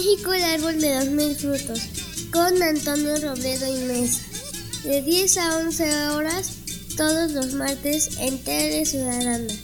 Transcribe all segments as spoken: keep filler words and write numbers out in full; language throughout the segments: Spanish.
México, el árbol de los mil frutos, con Antonio Robledo y Mesa, de diez a once horas, todos los martes en Tele Ciudadana.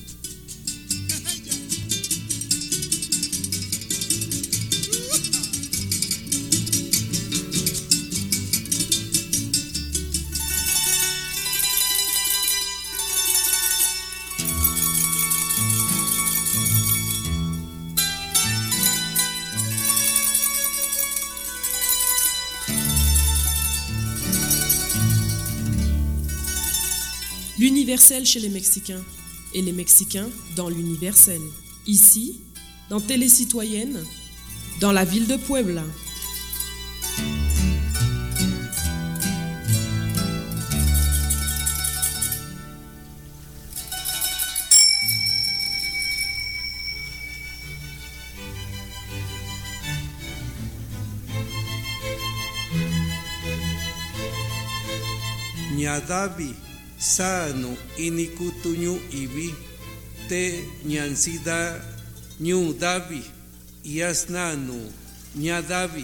L'universel chez les Mexicains et les Mexicains dans l'universel. Ici, dans Télé Citoyenne, dans la ville de Puebla. Ñadavi sano inikutuñu ibi te ñansida ñu davi yasnanu ñadavi.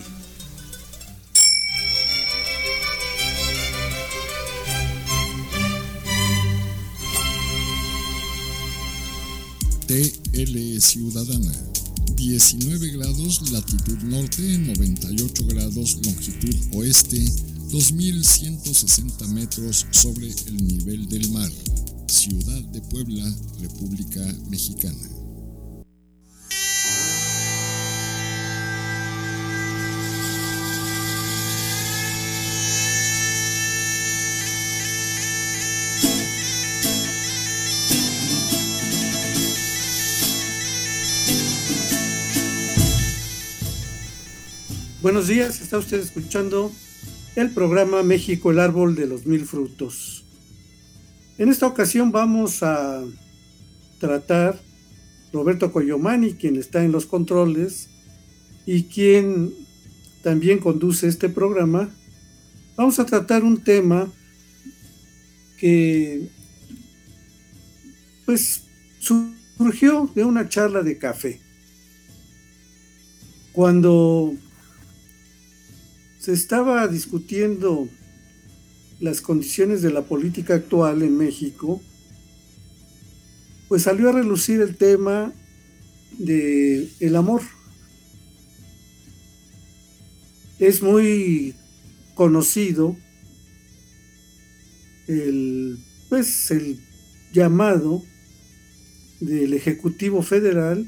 T L Ciudadana, diecinueve grados latitud norte, noventa y ocho grados longitud oeste, dos mil ciento sesenta metros sobre el nivel del mar. Ciudad de Puebla, República Mexicana. Buenos días, está usted escuchando el programa México, el árbol de los mil frutos. En esta ocasión vamos a tratar Roberto Coyomani, quien está en los controles y quien también conduce este programa. Vamos a tratar un tema que pues surgió de una charla de café. Cuando se estaba discutiendo las condiciones de la política actual en México, pues salió a relucir el tema de el amor. Es muy conocido el, pues, el llamado del Ejecutivo Federal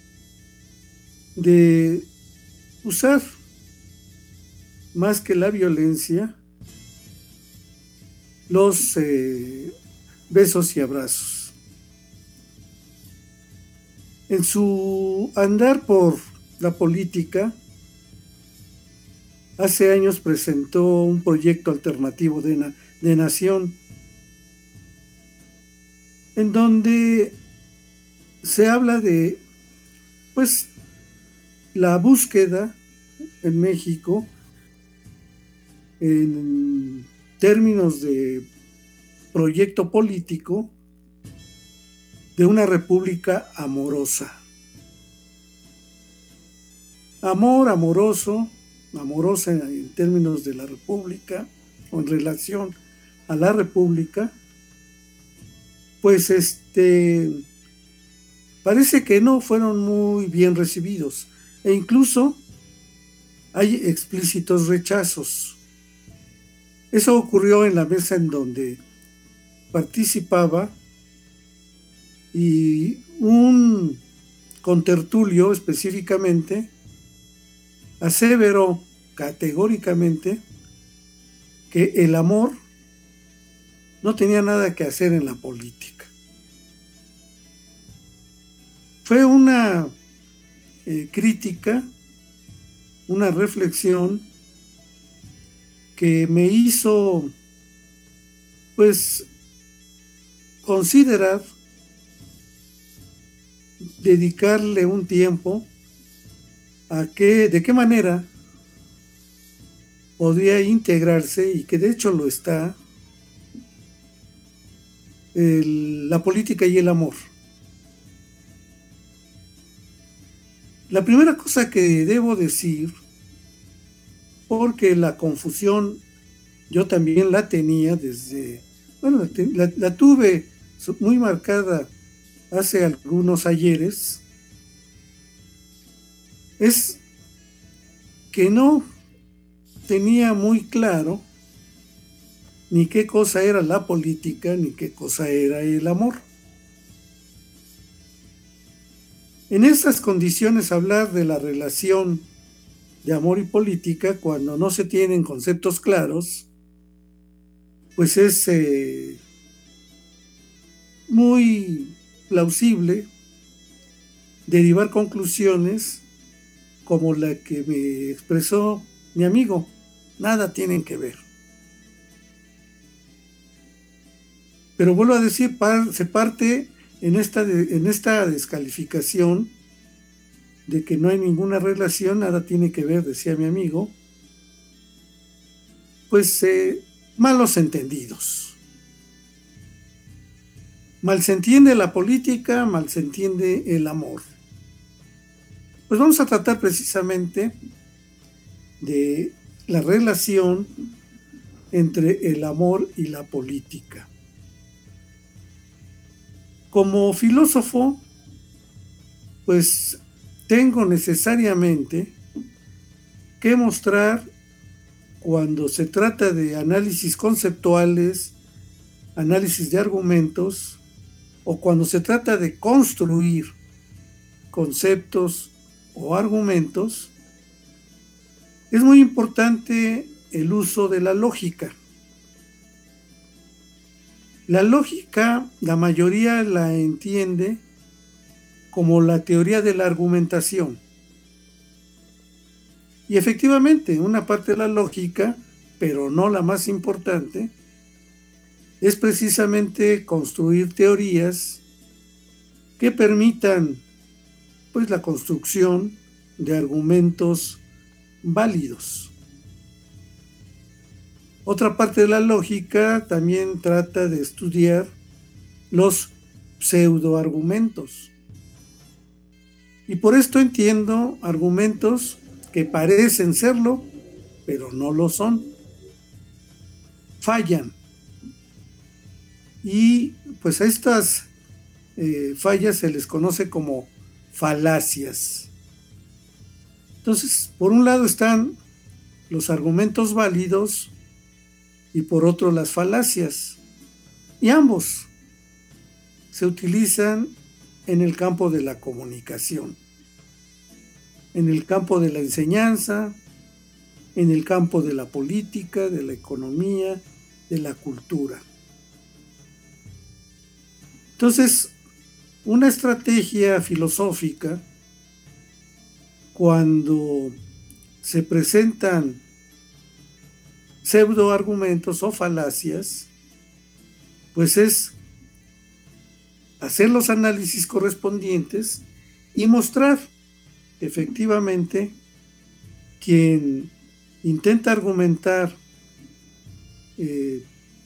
de usar más que la violencia, los eh, besos y abrazos. En su andar por la política, hace años presentó un proyecto alternativo de, na- de nación, en donde se habla de, pues, la búsqueda en México en términos de proyecto político de una república amorosa. Amor, amoroso, amorosa en términos de la república o en relación a la república, pues este parece que no fueron muy bien recibidos e incluso hay explícitos rechazos. Eso ocurrió en la mesa en donde participaba y un contertulio específicamente aseveró categóricamente que el amor no tenía nada que hacer en la política. Fue una eh, crítica, una reflexión que me hizo, pues, considerar dedicarle un tiempo a que, de qué manera podría integrarse, y que de hecho lo está, el, la política y el amor. La primera cosa que debo decir, porque la confusión yo también la tenía desde, bueno, la, la tuve muy marcada hace algunos ayeres, es que no tenía muy claro ni qué cosa era la política, ni qué cosa era el amor. En estas condiciones, hablar de la relación de amor y política, cuando no se tienen conceptos claros, pues es eh, muy plausible derivar conclusiones como la que me expresó mi amigo: nada tienen que ver. Pero vuelvo a decir, par, se parte en esta, de, en esta descalificación de que no hay ninguna relación, nada tiene que ver, decía mi amigo, pues eh, malos entendidos. Mal se entiende la política, mal se entiende el amor. Pues vamos a tratar precisamente de la relación entre el amor y la política. Como filósofo, pues tengo necesariamente que mostrar, cuando se trata de análisis conceptuales, análisis de argumentos, o cuando se trata de construir conceptos o argumentos, es muy importante el uso de la lógica. La lógica, la mayoría la entiende como la teoría de la argumentación. Y efectivamente, una parte de la lógica, pero no la más importante, es precisamente construir teorías que permitan, pues, la construcción de argumentos válidos. Otra parte de la lógica también trata de estudiar los pseudoargumentos. Y por esto entiendo argumentos que parecen serlo, pero no lo son. Fallan. Y pues a estas eh, fallas se les conoce como falacias. Entonces, por un lado están los argumentos válidos y por otro las falacias. Y ambos se utilizan en el campo de la comunicación, en el campo de la enseñanza, en el campo de la política, de la economía, de la cultura. Entonces, una estrategia filosófica, cuando se presentan pseudoargumentos o falacias, pues es hacer los análisis correspondientes y mostrar que efectivamente quien intenta argumentar eh,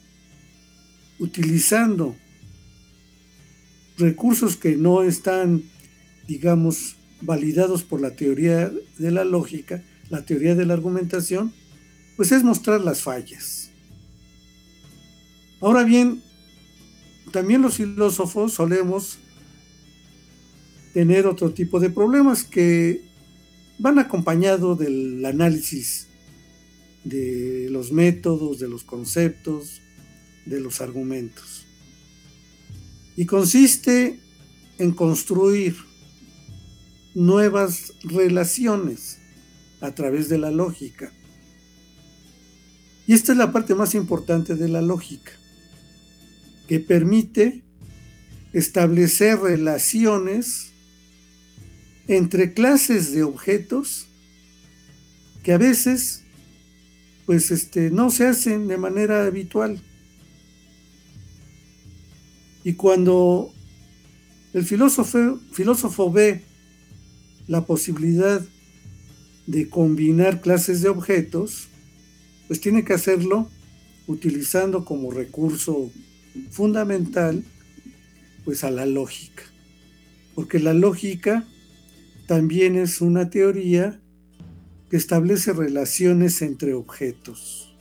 utilizando recursos que no están, digamos, validados por la teoría de la lógica, la teoría de la argumentación, pues es mostrar las fallas. Ahora bien, también los filósofos solemos tener otro tipo de problemas que van acompañados del análisis de los métodos, de los conceptos, de los argumentos. Y consiste en construir nuevas relaciones a través de la lógica. Y esta es la parte más importante de la lógica, que permite establecer relaciones entre clases de objetos que a veces pues este, no se hacen de manera habitual. Y cuando el filósofo, filósofo ve la posibilidad de combinar clases de objetos, pues tiene que hacerlo utilizando como recurso fundamental pues a la lógica, porque la lógica también es una teoría que establece relaciones entre objetos.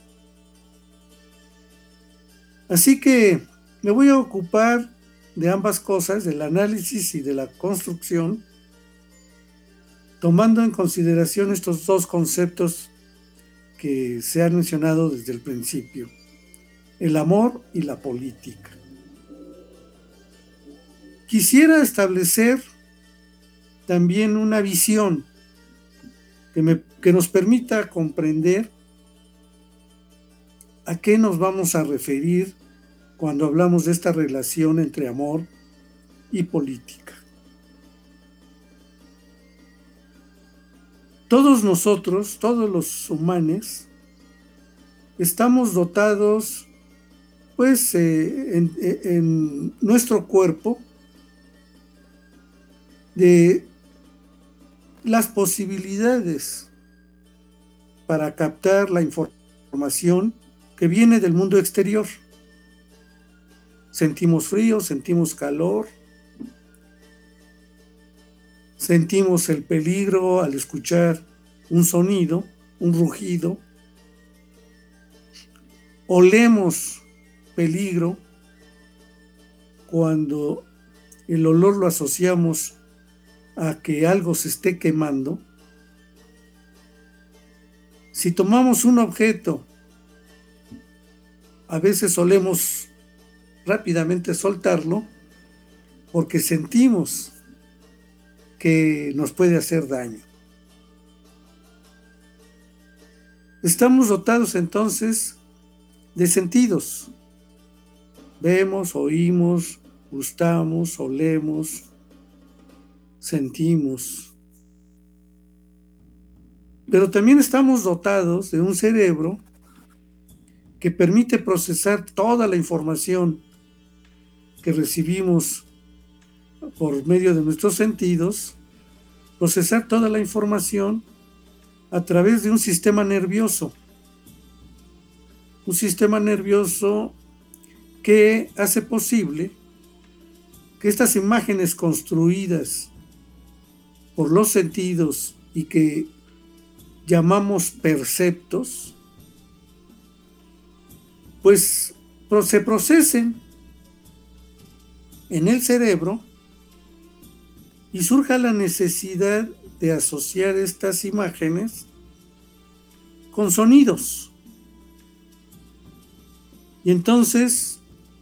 Así que me voy a ocupar de ambas cosas, del análisis y de la construcción, tomando en consideración estos dos conceptos que se han mencionado desde el principio, el amor y la política. Quisiera establecer también una visión que, me, que nos permita comprender a qué nos vamos a referir cuando hablamos de esta relación entre amor y política. Todos nosotros, todos los humanos, estamos dotados, pues, eh, en, en nuestro cuerpo de las posibilidades para captar la información que viene del mundo exterior. Sentimos frío, sentimos calor, sentimos el peligro al escuchar un sonido, un rugido, olemos peligro cuando el olor lo asociamos a que algo se esté quemando. Si tomamos un objeto, a veces solemos rápidamente soltarlo porque sentimos que nos puede hacer daño. Estamos dotados entonces de sentidos. Vemos, oímos, gustamos, olemos, sentimos. Pero también estamos dotados de un cerebro que permite procesar toda la información que recibimos por medio de nuestros sentidos, procesar toda la información a través de un sistema nervioso. Un sistema nervioso que hace posible que estas imágenes construidas por los sentidos y que llamamos perceptos, pues se procesen en el cerebro y surja la necesidad de asociar estas imágenes con sonidos. Y entonces,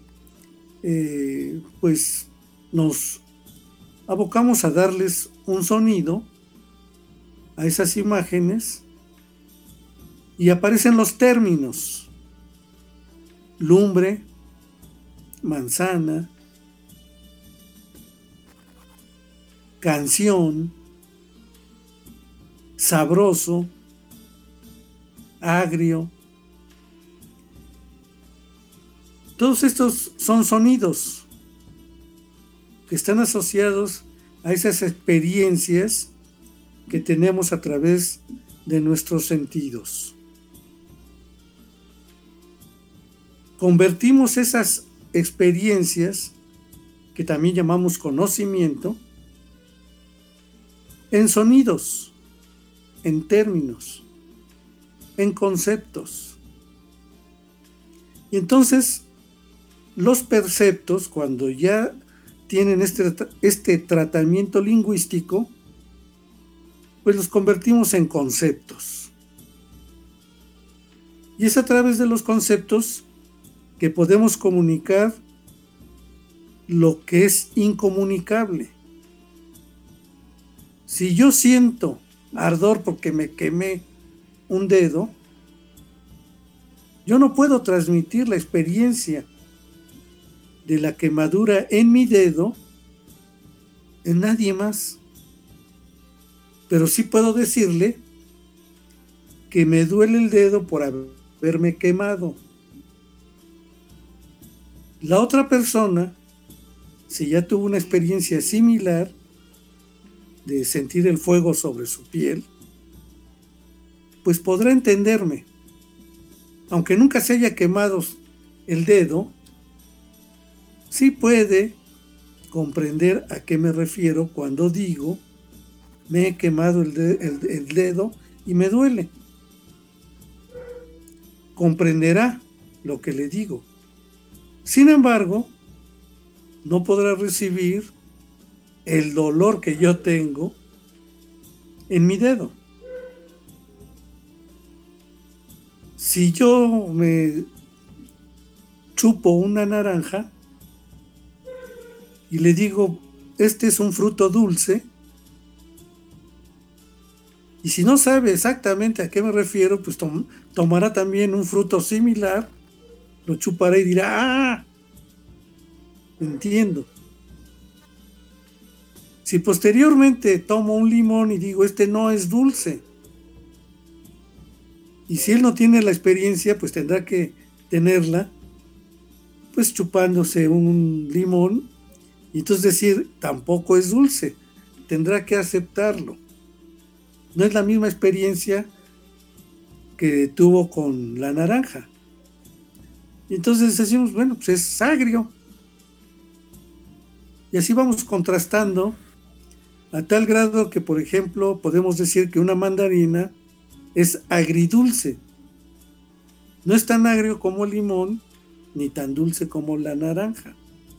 eh, pues nos abocamos a darles un sonido a esas imágenes y aparecen los términos: lumbre, manzana, canción, sabroso, agrio. Todos estos son sonidos que están asociados a esas experiencias que tenemos a través de nuestros sentidos. Convertimos esas experiencias, que también llamamos conocimiento, en sonidos, en términos, en conceptos. Y entonces, los perceptos, cuando ya tienen este, este tratamiento lingüístico, pues los convertimos en conceptos. Y es a través de los conceptos que podemos comunicar lo que es incomunicable. Si yo siento ardor porque me quemé un dedo, yo no puedo transmitir la experiencia de la quemadura en mi dedo en nadie más. Pero sí puedo decirle que me duele el dedo por haberme quemado. La otra persona, si ya tuvo una experiencia similar de sentir el fuego sobre su piel, pues podrá entenderme. Aunque nunca se haya quemado el dedo, sí puede comprender a qué me refiero cuando digo me he quemado el, de, el, el dedo y me duele. Comprenderá lo que le digo. Sin embargo, no podrá recibir el dolor que yo tengo en mi dedo. Si yo me chupo una naranja y le digo, este es un fruto dulce, y si no sabe exactamente a qué me refiero, pues tom- tomará también un fruto similar, lo chupará y dirá, ¡ah! Entiendo. Si posteriormente tomo un limón y digo, este no es dulce, y si él no tiene la experiencia, pues tendrá que tenerla, pues chupándose un limón, y entonces decir, tampoco es dulce, tendrá que aceptarlo. No es la misma experiencia que tuvo con la naranja. Y entonces decimos, bueno, pues es agrio. Y así vamos contrastando a tal grado que, por ejemplo, podemos decir que una mandarina es agridulce. No es tan agrio como el limón, ni tan dulce como la naranja.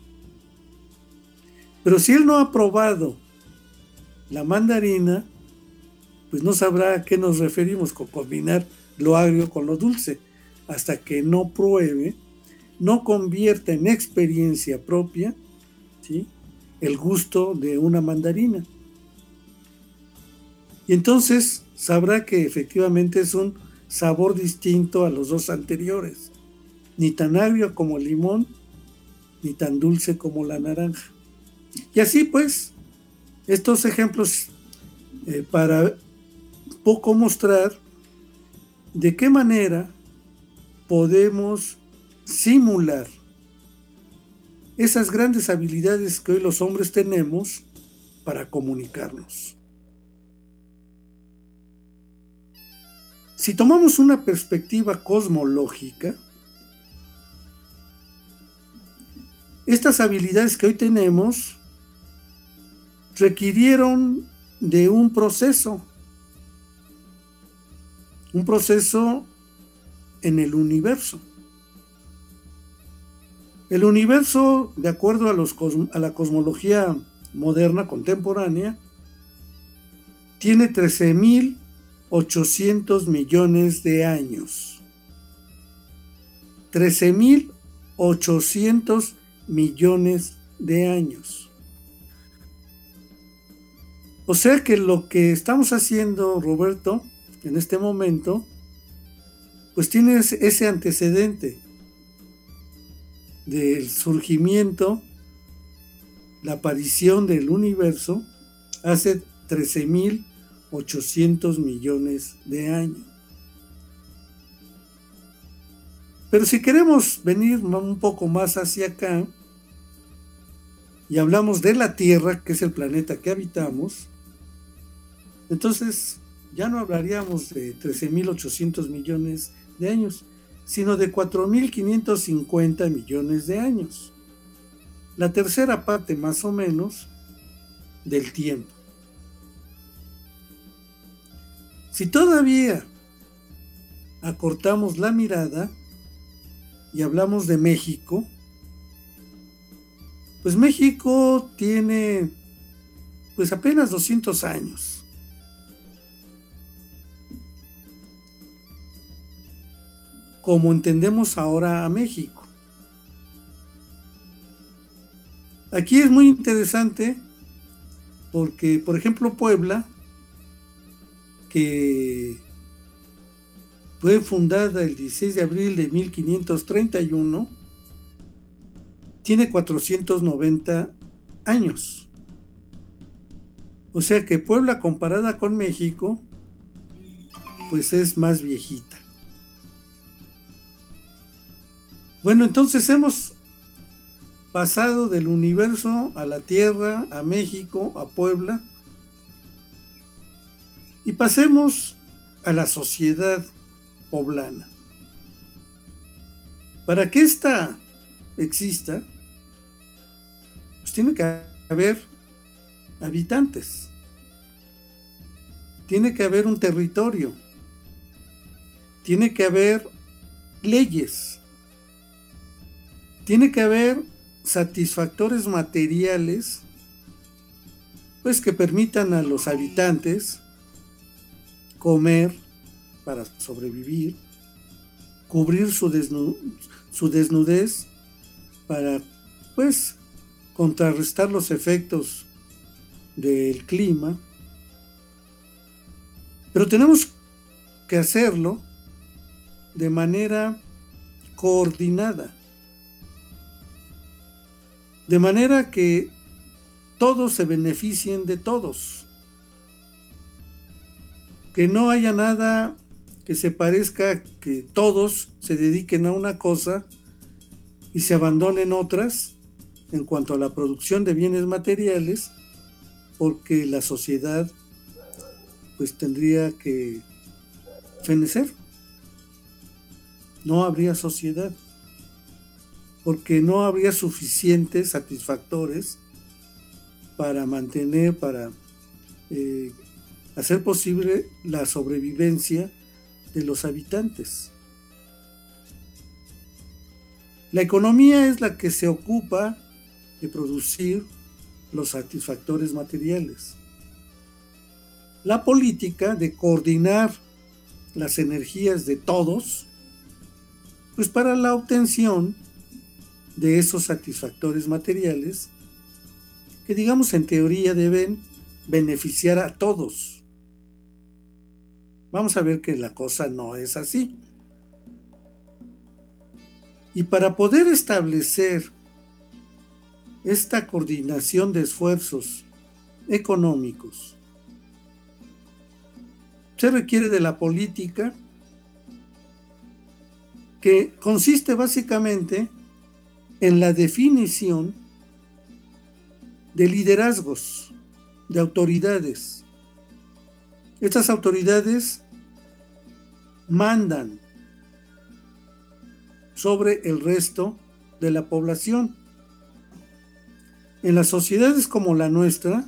Pero si él no ha probado la mandarina, pues no sabrá a qué nos referimos con combinar lo agrio con lo dulce. Hasta que no pruebe, no convierta en experiencia propia, ¿sí?, el gusto de una mandarina. Y entonces sabrá que efectivamente es un sabor distinto a los dos anteriores. Ni tan agrio como el limón, ni tan dulce como la naranja. Y así pues, estos ejemplos eh, para poco mostrar de qué manera podemos simular esas grandes habilidades que hoy los hombres tenemos para comunicarnos. Si tomamos una perspectiva cosmológica, estas habilidades que hoy tenemos requirieron de un proceso, un proceso en el universo. El universo, de acuerdo a, los, a la cosmología moderna, contemporánea, tiene trece mil ochocientos millones de años. trece mil ochocientos millones de años. O sea que lo que estamos haciendo, Roberto, en este momento, pues tiene ese antecedente del surgimiento, la aparición del universo hace trece mil ochocientos millones de años. Pero si queremos venir un poco más hacia acá y hablamos de la Tierra, que es el planeta que habitamos, entonces ya no hablaríamos de trece mil ochocientos millones de años, sino de cuatro mil quinientos cincuenta millones de años. La tercera parte más o menos del tiempo. Si todavía acortamos la mirada y hablamos de México, pues México tiene pues apenas doscientos años. Como entendemos ahora a México. Aquí es muy interesante porque, por ejemplo, Puebla, que fue fundada el dieciséis de abril de mil quinientos treinta y uno, tiene cuatrocientos noventa años. O sea que Puebla, comparada con México, pues es más viejita. Bueno, entonces hemos pasado del universo a la Tierra, a México, a Puebla, y pasemos a la sociedad poblana. Para que ésta exista, pues tiene que haber habitantes. tiene que haber un territorio, tiene que haber leyes, tiene que haber satisfactores materiales, pues que permitan a los habitantes comer para sobrevivir, cubrir su, desnu- su desnudez para, pues, contrarrestar los efectos del clima. Pero tenemos que hacerlo de manera coordinada, de manera que todos se beneficien de todos, que no haya nada que se parezca que todos se dediquen a una cosa y se abandonen otras en cuanto a la producción de bienes materiales, porque la sociedad pues tendría que fenecer. No habría sociedad, porque no habría suficientes satisfactores para mantener, para eh, hacer posible la sobrevivencia de los habitantes. La economía es la que se ocupa de producir los satisfactores materiales. La política de coordinar las energías de todos, pues para la obtención de esos satisfactores materiales que, digamos, en teoría deben beneficiar a todos. Vamos a ver que la cosa no es así. Y para poder establecer esta coordinación de esfuerzos económicos, se requiere de la política, que consiste básicamente en la definición de liderazgos, de autoridades. Estas autoridades mandan sobre el resto de la población. En las sociedades como la nuestra,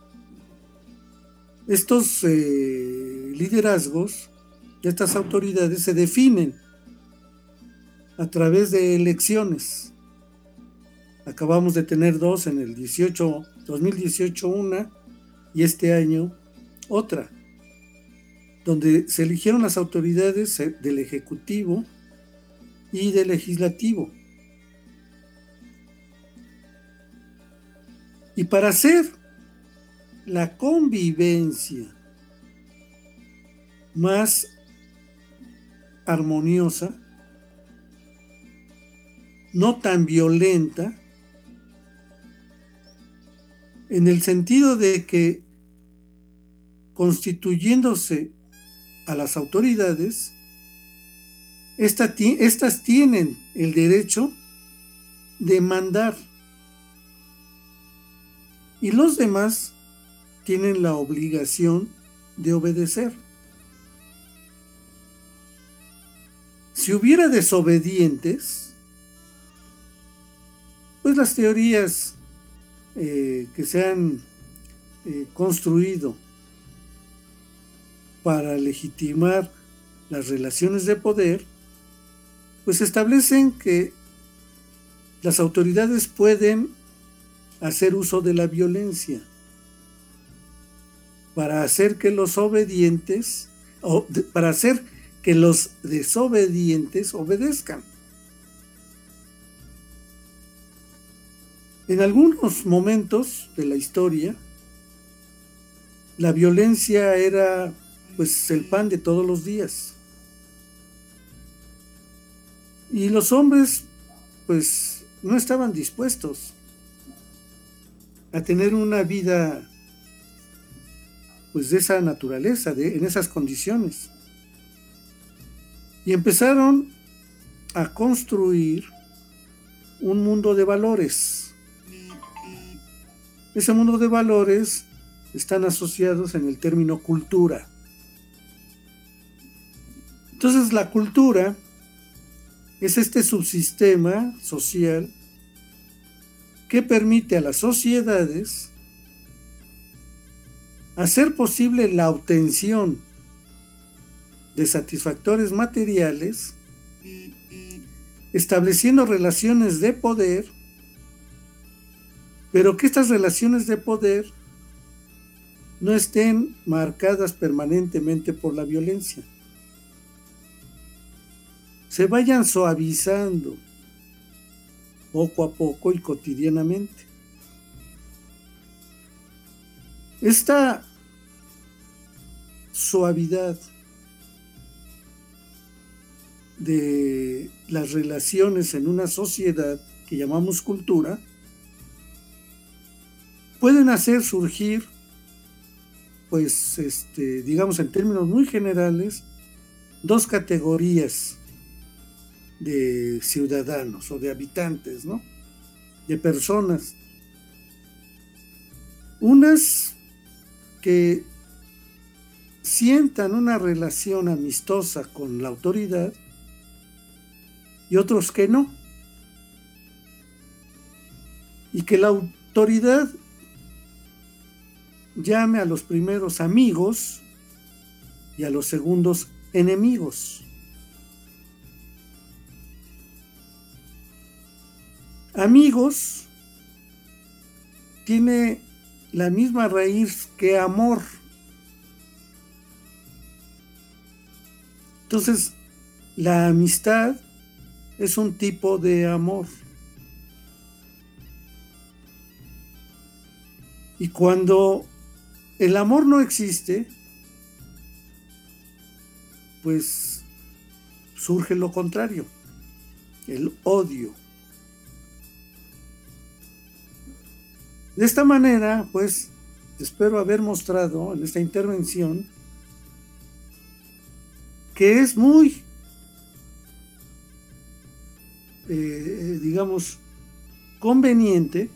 estos eh, liderazgos, estas autoridades se definen a través de elecciones. Acabamos de tener dos en el dos mil dieciocho, una, y este año otra, donde se eligieron las autoridades del Ejecutivo y del Legislativo. Y para hacer la convivencia más armoniosa, no tan violenta, en el sentido de que, constituyéndose a las autoridades, esta, estas tienen el derecho de mandar y los demás tienen la obligación de obedecer. Si hubiera desobedientes, pues las teorías eh, que se han eh, construido para legitimar las relaciones de poder, pues establecen que las autoridades pueden hacer uso de la violencia para hacer que los obedientes, o de, para hacer que los desobedientes obedezcan. En algunos momentos de la historia, la violencia era pues el pan de todos los días. Y los hombres pues no estaban dispuestos a tener una vida pues de esa naturaleza, de, en esas condiciones. Y empezaron a construir un mundo de valores. Ese mundo de valores están asociados en el término cultura. Entonces la cultura es este subsistema social que permite a las sociedades hacer posible la obtención de satisfactores materiales, estableciendo relaciones de poder, pero que estas relaciones de poder no estén marcadas permanentemente por la violencia, se vayan suavizando poco a poco y cotidianamente. Esta suavidad de las relaciones en una sociedad que llamamos cultura pueden hacer surgir, pues, este, digamos en términos muy generales, dos categorías de ciudadanos o de habitantes, ¿no? De personas. Unas que sientan una relación amistosa con la autoridad y otros que no. Y que la autoridad llame a los primeros amigos y a los segundos enemigos. Amigos tiene la misma raíz que amor. Entonces, la amistad es un tipo de amor. Y cuando el amor no existe, pues surge lo contrario, el odio. De esta manera, pues, espero haber mostrado en esta intervención que es muy, eh, digamos, conveniente,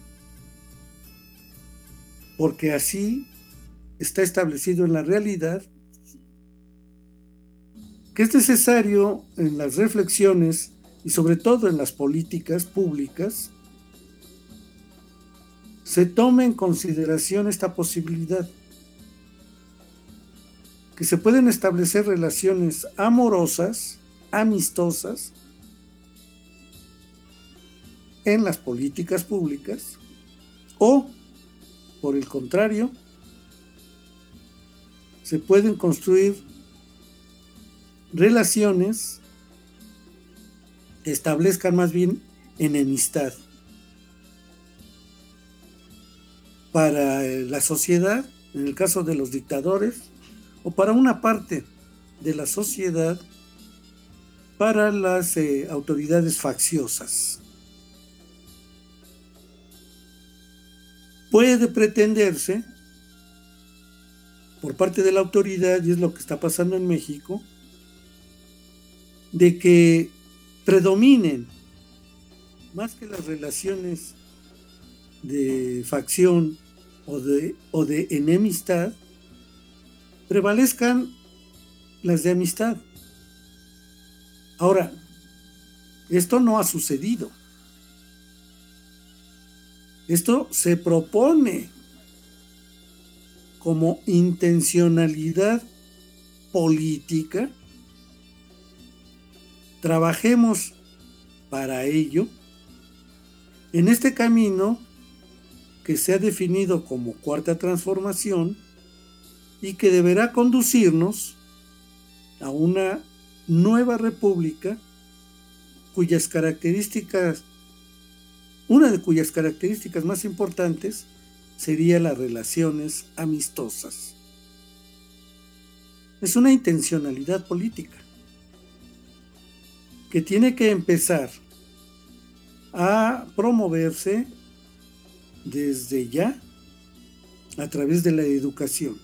porque así está establecido en la realidad, que es necesario en las reflexiones y sobre todo en las políticas públicas se tome en consideración esta posibilidad, que se pueden establecer relaciones amorosas, amistosas, en las políticas públicas, o, por el contrario, se pueden construir relaciones que establezcan más bien enemistad. Para la sociedad, en el caso de los dictadores, o para una parte de la sociedad, para las eh, autoridades facciosas. Puede pretenderse, por parte de la autoridad, y es lo que está pasando en México, de que predominen, más que las relaciones de facción o de, o de enemistad, prevalezcan las de amistad. Ahora, esto no ha sucedido. Esto se propone como intencionalidad política. Trabajemos para ello en este camino que se ha definido como cuarta transformación y que deberá conducirnos a una nueva república cuyas características, una de cuyas características más importantes sería las relaciones amistosas. Es una intencionalidad política que tiene que empezar a promoverse desde ya a través de la educación.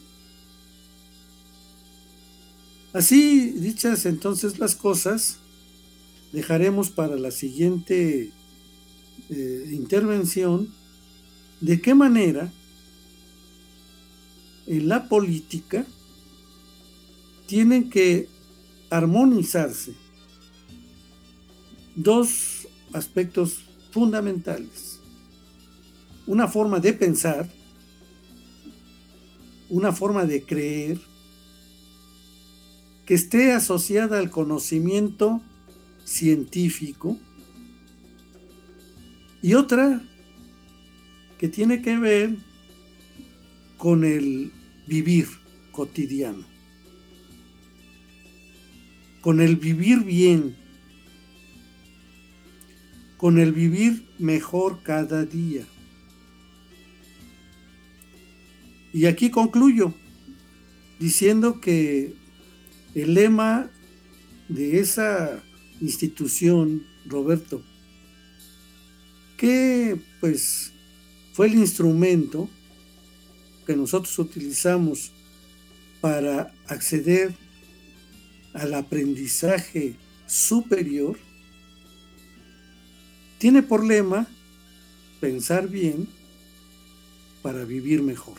Así dichas entonces las cosas, dejaremos para la siguiente eh, intervención de qué manera en la política tienen que armonizarse dos aspectos fundamentales. Una forma de pensar una forma de creer que esté asociada al conocimiento científico y otra que tiene que ver con el vivir cotidiano, con el vivir bien, con el vivir mejor cada día. Y aquí concluyo diciendo que el lema de esa institución, Roberto, que pues fue el instrumento que nosotros utilizamos para acceder al aprendizaje superior, tiene por lema pensar bien para vivir mejor.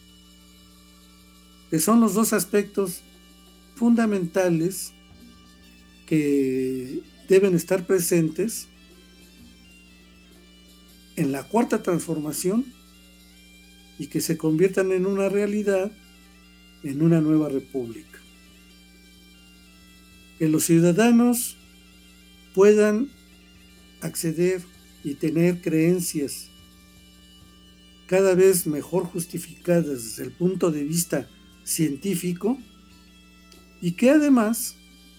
Que son los dos aspectos fundamentales que deben estar presentes en la cuarta transformación y que se conviertan en una realidad en una nueva república. Que los ciudadanos puedan acceder y tener creencias cada vez mejor justificadas desde el punto de vista científico y que además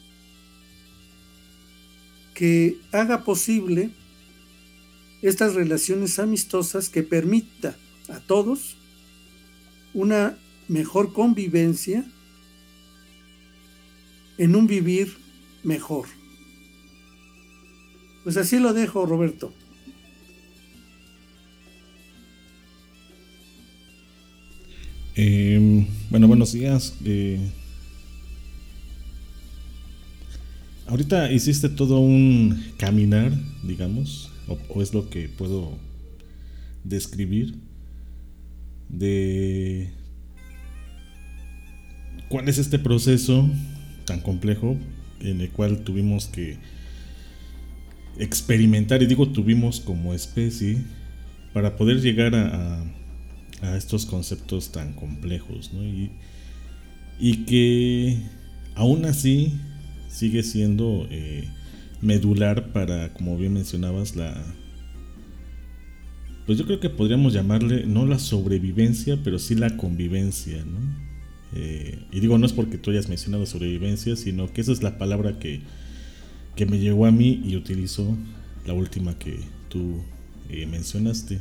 que haga posible estas relaciones amistosas que permita a todos una mejor convivencia en un vivir mejor. Pues así lo dejo, Roberto. Eh, bueno, buenos días. Eh, ahorita hiciste todo un caminar, digamos, o, o es lo que puedo describir de cuál es este proceso tan complejo en el cual tuvimos que experimentar, y digo tuvimos como especie, para poder llegar a, a, a estos conceptos tan complejos, ¿no? Y, y que aún así sigue siendo eh, medular para, como bien mencionabas, la pues yo creo que podríamos llamarle no la sobrevivencia, pero sí la convivencia, ¿no? Eh, y digo, no es porque tú hayas mencionado sobrevivencia, sino que esa es la palabra que, que me llegó a mí y utilizo la última que tú eh, mencionaste.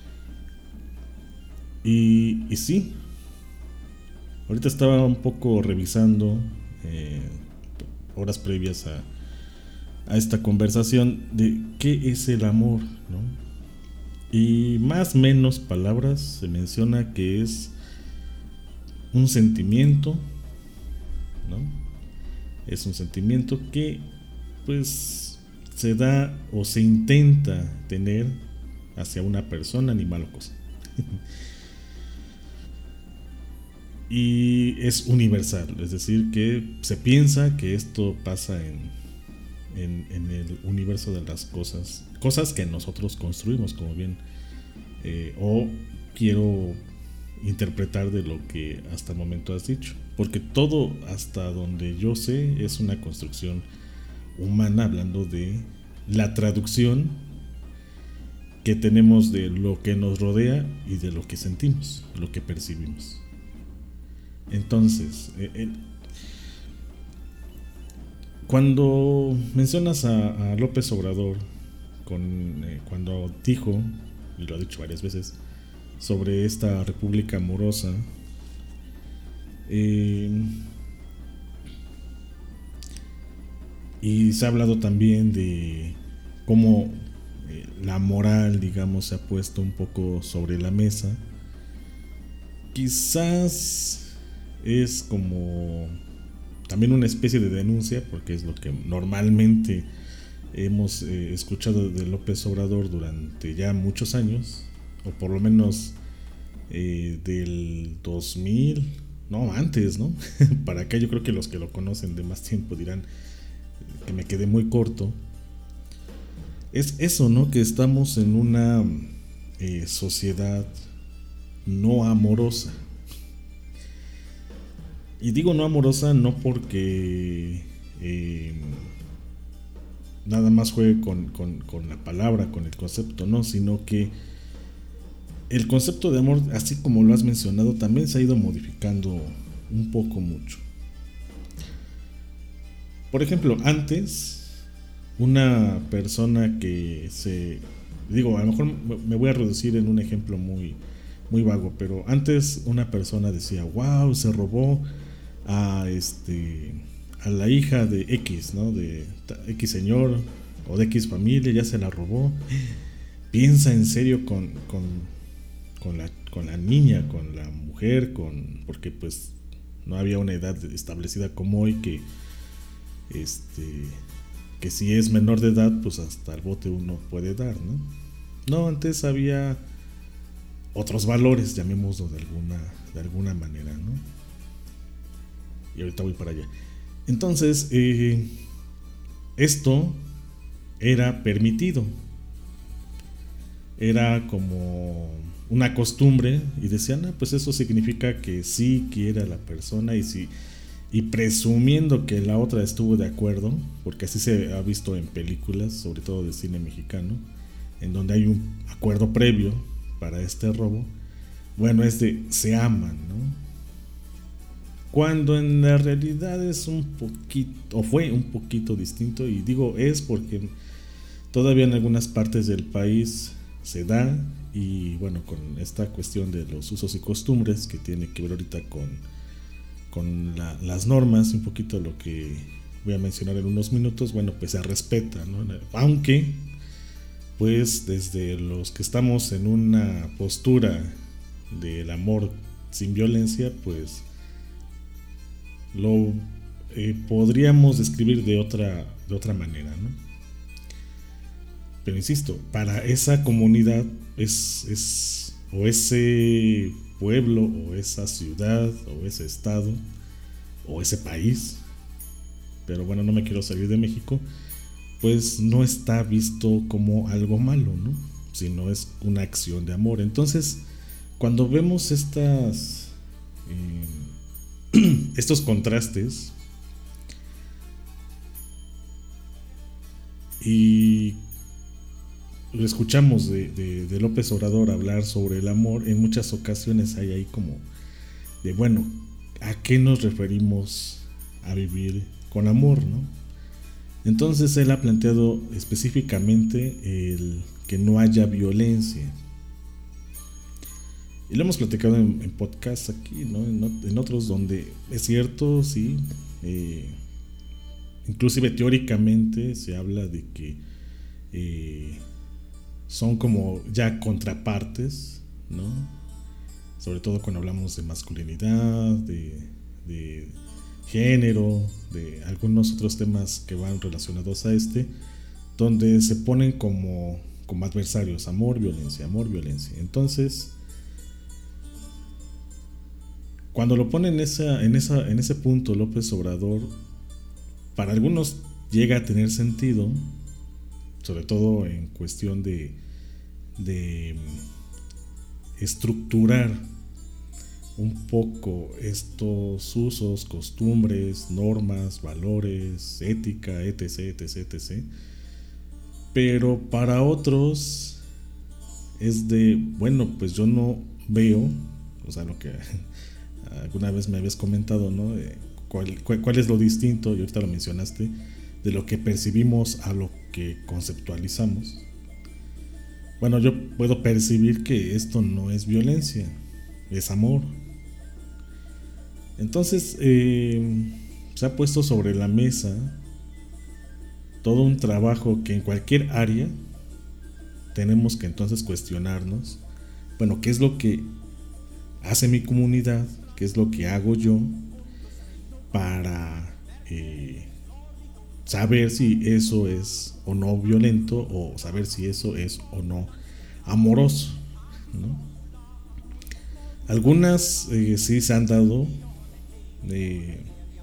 Y, y sí, ahorita estaba un poco revisando eh, horas previas a, a esta conversación de qué es el amor, ¿no? Y más o menos palabras se menciona que es un sentimiento, ¿no? Es un sentimiento que pues se da o se intenta tener hacia una persona, animal o cosa. Y es universal, es decir, que se piensa que esto pasa en, en, en el universo de las cosas, cosas que nosotros construimos, como bien, eh, o quiero interpretar de lo que hasta el momento has dicho, porque todo hasta donde yo sé es una construcción humana, hablando de la traducción que tenemos de lo que nos rodea y de lo que sentimos, lo que percibimos. Entonces, eh, eh, cuando mencionas a, a López Obrador, con, eh, cuando dijo, y lo ha dicho varias veces, sobre esta república amorosa, eh, y se ha hablado también de cómo eh, la moral, digamos, se ha puesto un poco sobre la mesa. Quizás es como también una especie de denuncia, porque es lo que normalmente hemos eh, escuchado de López Obrador durante ya muchos años, o por lo menos eh, del dos mil, no, antes, ¿no? Para acá yo creo que los que lo conocen de más tiempo dirán que me quedé muy corto. Es eso, ¿no? Que estamos en una eh, sociedad no amorosa. Y digo no amorosa no porque eh, nada más juegue con, con, con la palabra, con el concepto, no, sino que el concepto de amor, así como lo has mencionado, también se ha ido modificando un poco mucho. Por ejemplo, antes, una persona que se... Digo, a lo mejor me voy a reducir en un ejemplo muy, muy vago, pero antes una persona decía, wow, se robó a este a la hija de X, ¿no? De X señor o de X familia, ya se la robó. Piensa en serio con, con, con, la, con la niña, con la mujer, con porque pues no había una edad establecida como hoy que este que si es menor de edad, pues hasta el bote uno puede dar, ¿no? No, antes había otros valores, llamémoslo de alguna, de alguna manera, ¿no? Y ahorita voy para allá. Entonces, eh, esto era permitido. Era como una costumbre y decían, ah, pues eso significa que sí quiere a la persona y si... Y presumiendo que la otra estuvo de acuerdo, porque así se ha visto en películas, sobre todo de cine mexicano, en donde hay un acuerdo previo para este robo, bueno, es de se aman, ¿no? Cuando en la realidad es un poquito, o fue un poquito distinto, y digo es porque todavía en algunas partes del país se da, y bueno, con esta cuestión de los usos y costumbres que tiene que ver ahorita con con la, las normas, un poquito lo que voy a mencionar en unos minutos, bueno, pues se respeta, ¿no? Aunque, pues desde los que estamos en una postura del amor sin violencia, pues lo eh, podríamos describir de otra, de otra manera, ¿no? Pero insisto, para esa comunidad es, es o ese pueblo o esa ciudad o ese estado o ese país, pero bueno, no me quiero salir de México, pues no está visto como algo malo, ¿no? Sino es una acción de amor. Entonces, cuando vemos estas eh, estos contrastes y lo escuchamos de, de, de López Obrador hablar sobre el amor, en muchas ocasiones hay ahí como de, bueno, ¿a qué nos referimos a vivir con amor, no? Entonces él ha planteado específicamente el que no haya violencia. Y lo hemos platicado en, en podcast aquí, ¿no? En, en otros donde es cierto, sí, eh, inclusive teóricamente se habla de que eh, son como ya contrapartes, ¿no? Sobre todo cuando hablamos de masculinidad, de, de género, de algunos otros temas que van relacionados a este, donde se ponen como, como adversarios, amor, violencia, amor, violencia. Entonces, cuando lo pone en, esa, en, esa, en ese punto López Obrador, para algunos llega a tener sentido, sobre todo en cuestión de, de estructurar un poco estos usos, costumbres, normas, valores, ética, etc, etc, etc. Pero para otros es de, bueno, pues yo no veo, o sea, lo que alguna vez me habías comentado, ¿no? ¿Cuál, cuál, cuál es lo distinto? Y ahorita lo mencionaste, de lo que percibimos a lo que conceptualizamos. Bueno, yo puedo percibir que esto no es violencia, es amor. Entonces eh, se ha puesto sobre la mesa todo un trabajo que en cualquier área tenemos que entonces cuestionarnos, bueno, ¿qué es lo que hace mi comunidad? ¿Qué es lo que hago yo para eh, saber si eso es o no violento, o saber si eso es o no amoroso, ¿no? Algunas eh, sí se han dado, eh,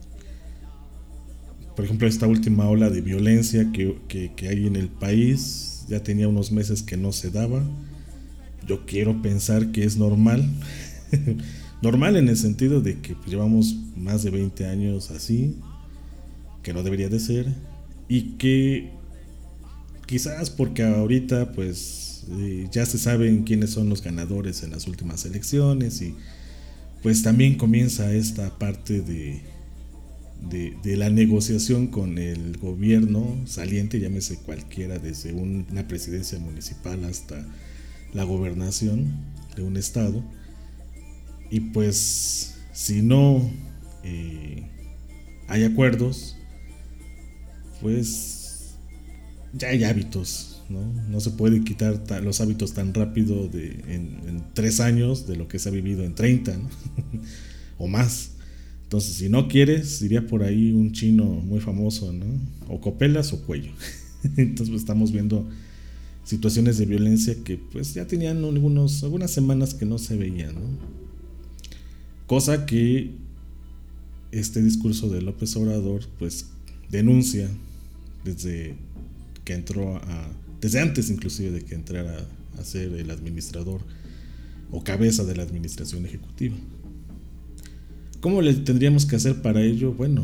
por ejemplo, esta última ola de violencia que, que, que hay en el país, ya tenía unos meses que no se daba. Yo quiero pensar que es normal, normal en el sentido de que pues, llevamos más de veinte años así, que no debería de ser, y que quizás porque ahorita pues eh, ya se saben quiénes son los ganadores en las últimas elecciones, y pues también comienza esta parte de, de, de la negociación con el gobierno saliente, llámese cualquiera, desde un, una presidencia municipal hasta la gobernación de un estado. Y pues si no eh, hay acuerdos, pues ya hay hábitos, ¿no? No se puede quitar ta- los hábitos tan rápido de, en, en tres años de lo que se ha vivido en treinta, ¿no? O más. Entonces, si no quieres, diría por ahí un chino muy famoso, ¿no? O copelas o cuello. Entonces pues, estamos viendo situaciones de violencia que pues ya tenían algunos, algunas semanas que no se veían, ¿no? Cosa que este discurso de López Obrador pues denuncia desde que entró a, desde antes inclusive de que entrara a ser el administrador o cabeza de la administración ejecutiva. ¿Cómo le tendríamos que hacer para ello? Bueno,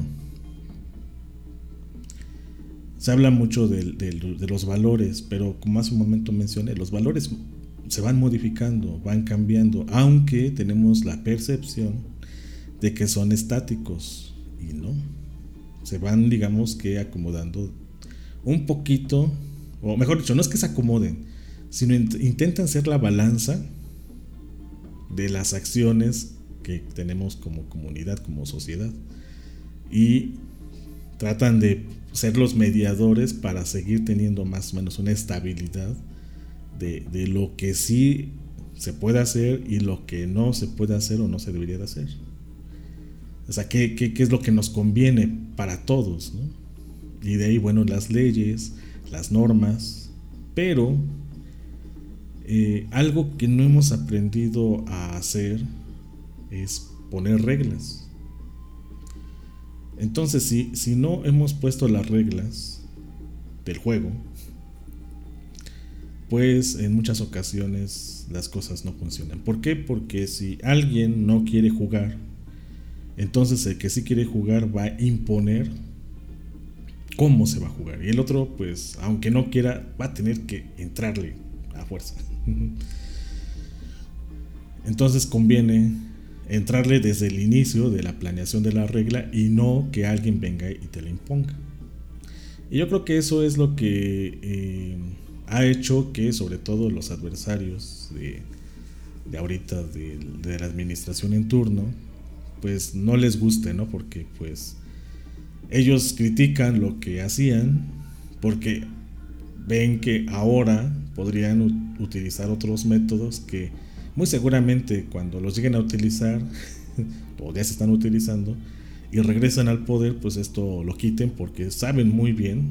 se habla mucho de, de, de los valores, pero como hace un momento mencioné, los valores se van modificando, van cambiando, aunque tenemos la percepción de que son estáticos, y no, se van, digamos que acomodando un poquito, o mejor dicho, no es que se acomoden, sino int- intentan ser la balanza de las acciones que tenemos como comunidad, como sociedad, y tratan de ser los mediadores para seguir teniendo más o menos una estabilidad De, de lo que sí se puede hacer y lo que no se puede hacer o no se debería de hacer. O sea, ¿qué, qué, qué es lo que nos conviene para todos, ¿no? Y de ahí, bueno, las leyes, las normas, pero eh, algo que no hemos aprendido a hacer es poner reglas. Entonces, si, si no hemos puesto las reglas del juego, pues en muchas ocasiones las cosas no funcionan. ¿Por qué? Porque si alguien no quiere jugar, entonces el que sí quiere jugar va a imponer cómo se va a jugar. Y el otro, pues, aunque no quiera, va a tener que entrarle a fuerza. Entonces conviene entrarle desde el inicio de la planeación de la regla y no que alguien venga y te la imponga. Y yo creo que eso es lo que... Eh, ha hecho que sobre todo los adversarios de, de ahorita de, de la administración en turno pues no les guste, ¿no? Porque pues ellos critican lo que hacían porque ven que ahora podrían u- utilizar otros métodos que muy seguramente cuando los lleguen a utilizar o ya se están utilizando y regresan al poder, pues esto lo quiten porque saben muy bien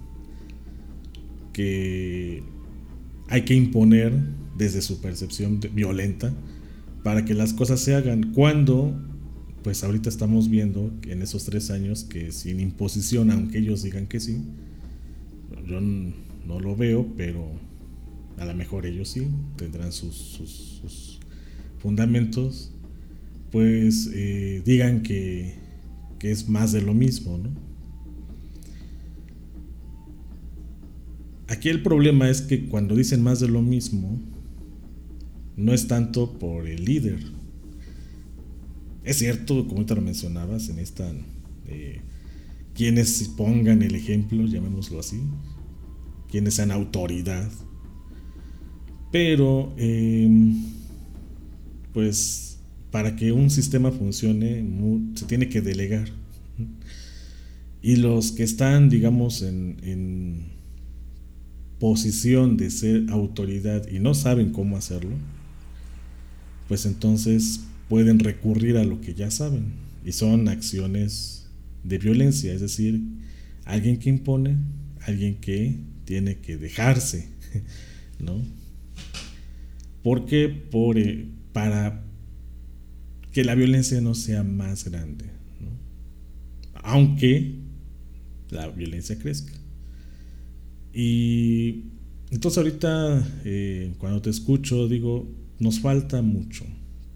que hay que imponer desde su percepción violenta para que las cosas se hagan, cuando pues ahorita estamos viendo que en esos tres años que sin imposición, aunque ellos digan que sí, yo no lo veo, pero a lo mejor ellos sí tendrán sus, sus, sus fundamentos, pues eh, digan que, que es más de lo mismo, ¿no? Aquí el problema es que cuando dicen más de lo mismo, no es tanto por el líder. Es cierto, como te lo mencionabas, en esta eh, quienes pongan el ejemplo, llamémoslo así, quienes sean autoridad, pero eh, pues para que un sistema funcione muy, se tiene que delegar, y los que están, digamos, en, en posición de ser autoridad y no saben cómo hacerlo, pues entonces pueden recurrir a lo que ya saben, y son acciones de violencia, es decir, alguien que impone, alguien que tiene que dejarse, ¿no? Porque por, eh, para que la violencia no sea más grande, ¿no? Aunque la violencia crezca. Y entonces ahorita eh, cuando te escucho digo, nos falta mucho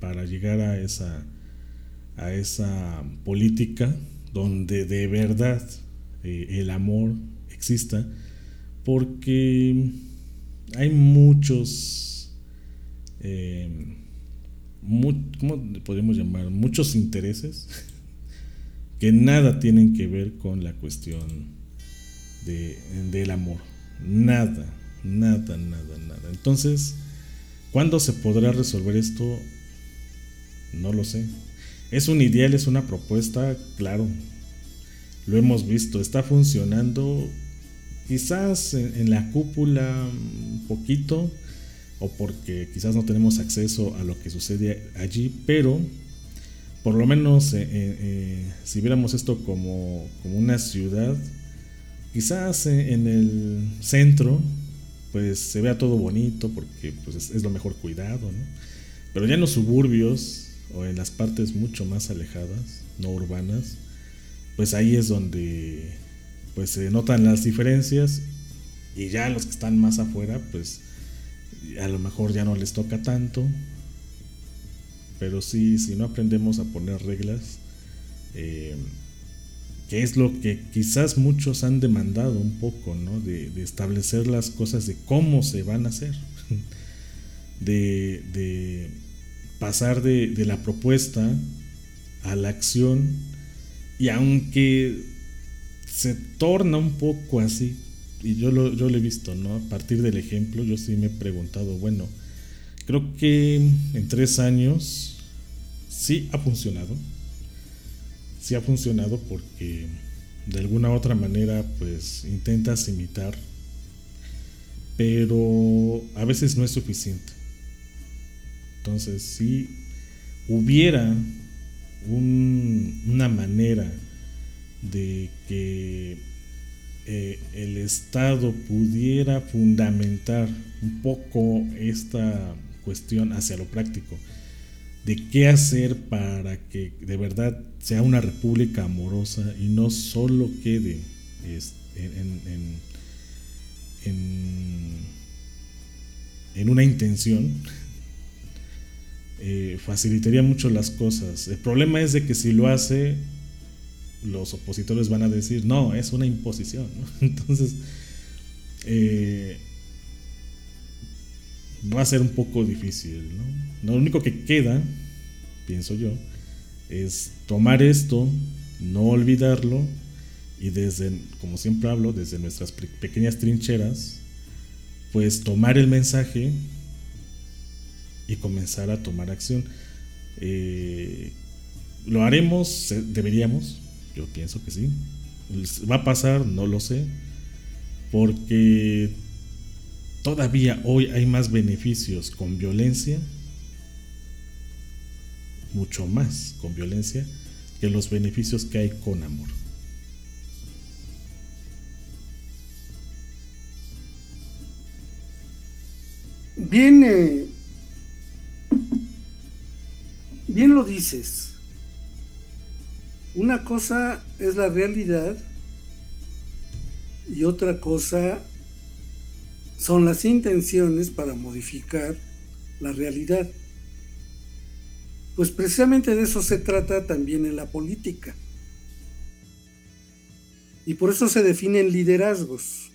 para llegar a esa, a esa política donde de verdad eh, el amor exista, porque hay muchos, eh, mu- ¿cómo podemos llamar? Muchos intereses que nada tienen que ver con la cuestión de, del amor, nada, nada, nada, nada. Entonces, ¿cuándo se podrá resolver esto? No lo sé. Es un ideal, es una propuesta, claro. Lo hemos visto, está funcionando quizás en, en la cúpula un poquito, o porque quizás no tenemos acceso a lo que sucede allí, pero por lo menos eh, eh, si viéramos esto como, como una ciudad, quizás eh, en el centro pues se vea todo bonito porque pues, es, es lo mejor cuidado, ¿no? Pero ya en los suburbios o en las partes mucho más alejadas, no urbanas, pues ahí es donde pues se notan las diferencias, y ya los que están más afuera pues a lo mejor ya no les toca tanto. Pero sí, si no aprendemos a poner reglas, eh, que es lo que quizás muchos han demandado un poco, ¿no? De, de establecer las cosas de cómo se van a hacer, de, de pasar de, de la propuesta a la acción, y aunque se torna un poco así, y yo lo, yo lo he visto, ¿no? A partir del ejemplo, yo sí me he preguntado, bueno, creo que en tres años sí ha funcionado, sí ha funcionado porque de alguna u otra manera pues intentas imitar, pero a veces no es suficiente. Entonces, si hubiera un, una manera de que eh, el Estado pudiera fundamentar un poco esta cuestión hacia lo práctico, de qué hacer para que de verdad sea una república amorosa y no solo quede este, en, en, en, en una intención, eh, facilitaría mucho las cosas. El problema es de que si lo hace, los opositores van a decir no, es una imposición, ¿no? Entonces eh, va a ser un poco difícil, ¿no? Lo único que queda, pienso yo, es tomar esto, no olvidarlo, y desde, como siempre hablo, desde nuestras pequeñas trincheras, pues tomar el mensaje y comenzar a tomar acción. Eh, lo haremos, deberíamos, yo pienso que sí. ¿Va a pasar? No lo sé, porque todavía hoy hay más beneficios con violencia, mucho más con violencia, que los beneficios que hay con amor. Bien, eh, bien lo dices. Una cosa es la realidad y otra cosa son las intenciones para modificar la realidad. Pues precisamente de eso se trata también en la política. Y por eso se definen liderazgos.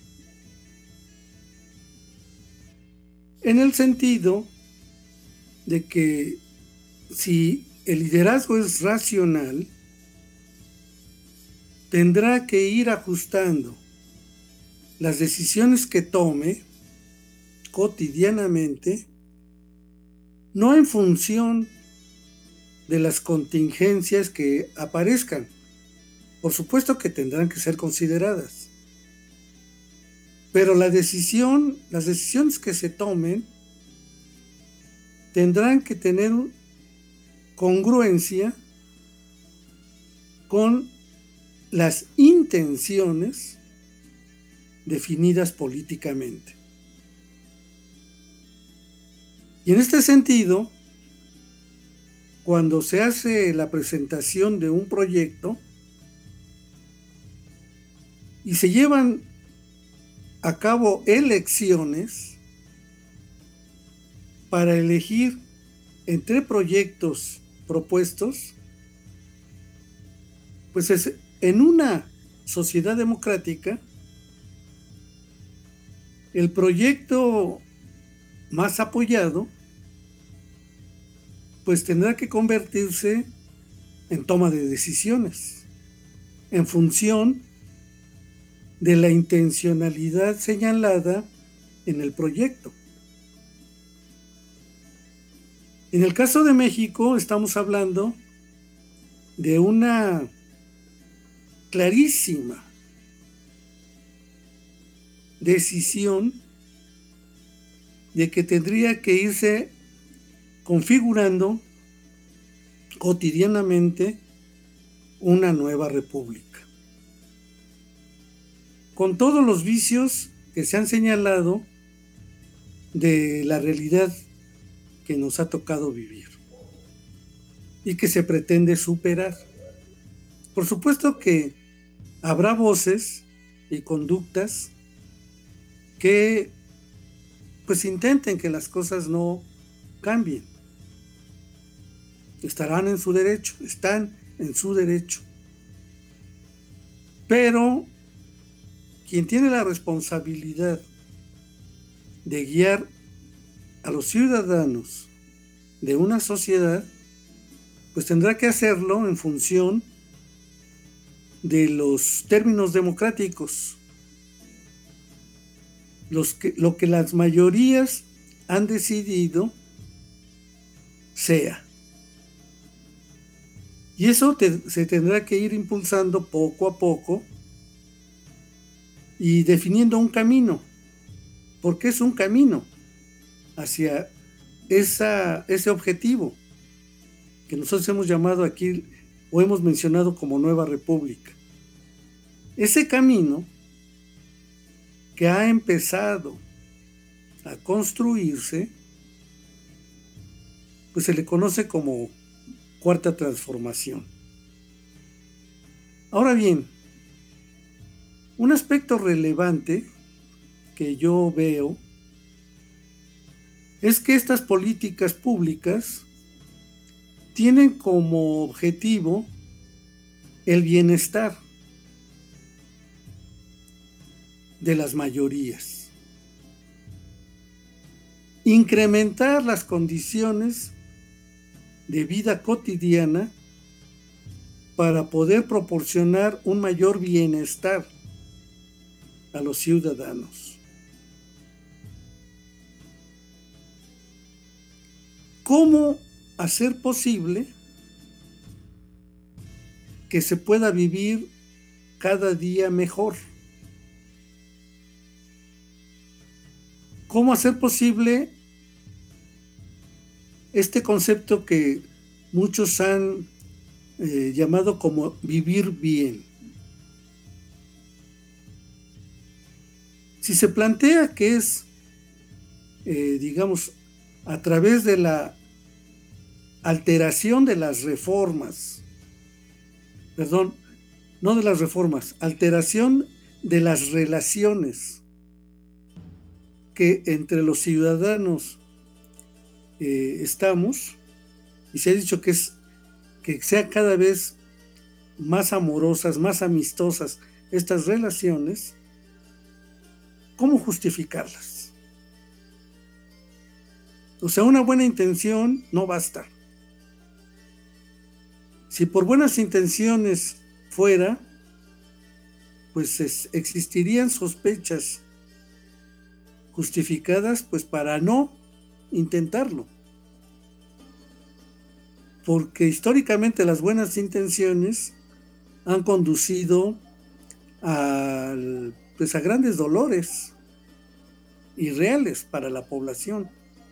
En el sentido de que si el liderazgo es racional, tendrá que ir ajustando las decisiones que tome cotidianamente, no en función de las contingencias que aparezcan. Por supuesto que tendrán que ser consideradas, pero la decisión, las decisiones que se tomen tendrán que tener congruencia con las intenciones definidas políticamente. Y en este sentido, cuando se hace la presentación de un proyecto y se llevan a cabo elecciones para elegir entre proyectos propuestos, pues es, en una sociedad democrática, el proyecto más apoyado pues tendrá que convertirse en toma de decisiones en función de la intencionalidad señalada en el proyecto. En el caso de México estamos hablando de una clarísima decisión de que tendría que irse configurando cotidianamente una nueva república, con todos los vicios que se han señalado de la realidad que nos ha tocado vivir y que se pretende superar. Por supuesto que habrá voces y conductas que pues intenten que las cosas no cambien. Estarán en su derecho, están en su derecho. Pero quien tiene la responsabilidad de guiar a los ciudadanos de una sociedad, pues tendrá que hacerlo en función de los términos democráticos, los que, lo que las mayorías han decidido sea. Y eso te, se tendrá que ir impulsando poco a poco y definiendo un camino, porque es un camino hacia esa, ese objetivo que nosotros hemos llamado aquí o hemos mencionado como Nueva República. Ese camino que ha empezado a construirse, pues se le conoce como Cuarta Transformación. Ahora bien, un aspecto relevante que yo veo es que estas políticas públicas tienen como objetivo el bienestar de las mayorías, incrementar las condiciones de vida cotidiana para poder proporcionar un mayor bienestar a los ciudadanos. ¿Cómo hacer posible que se pueda vivir cada día mejor? ¿Cómo hacer posible este concepto que muchos han eh, llamado como vivir bien? Si se plantea que es, eh, digamos, a través de la alteración de las reformas, perdón, no de las reformas, alteración de las relaciones que entre los ciudadanos eh, estamos, y se ha dicho que es que sea cada vez más amorosas, más amistosas estas relaciones, ¿cómo justificarlas? O sea, una buena intención no basta. Si por buenas intenciones fuera, pues es, existirían sospechas justificadas pues para no intentarlo. Porque históricamente las buenas intenciones han conducido a, pues a grandes dolores irreales para la población.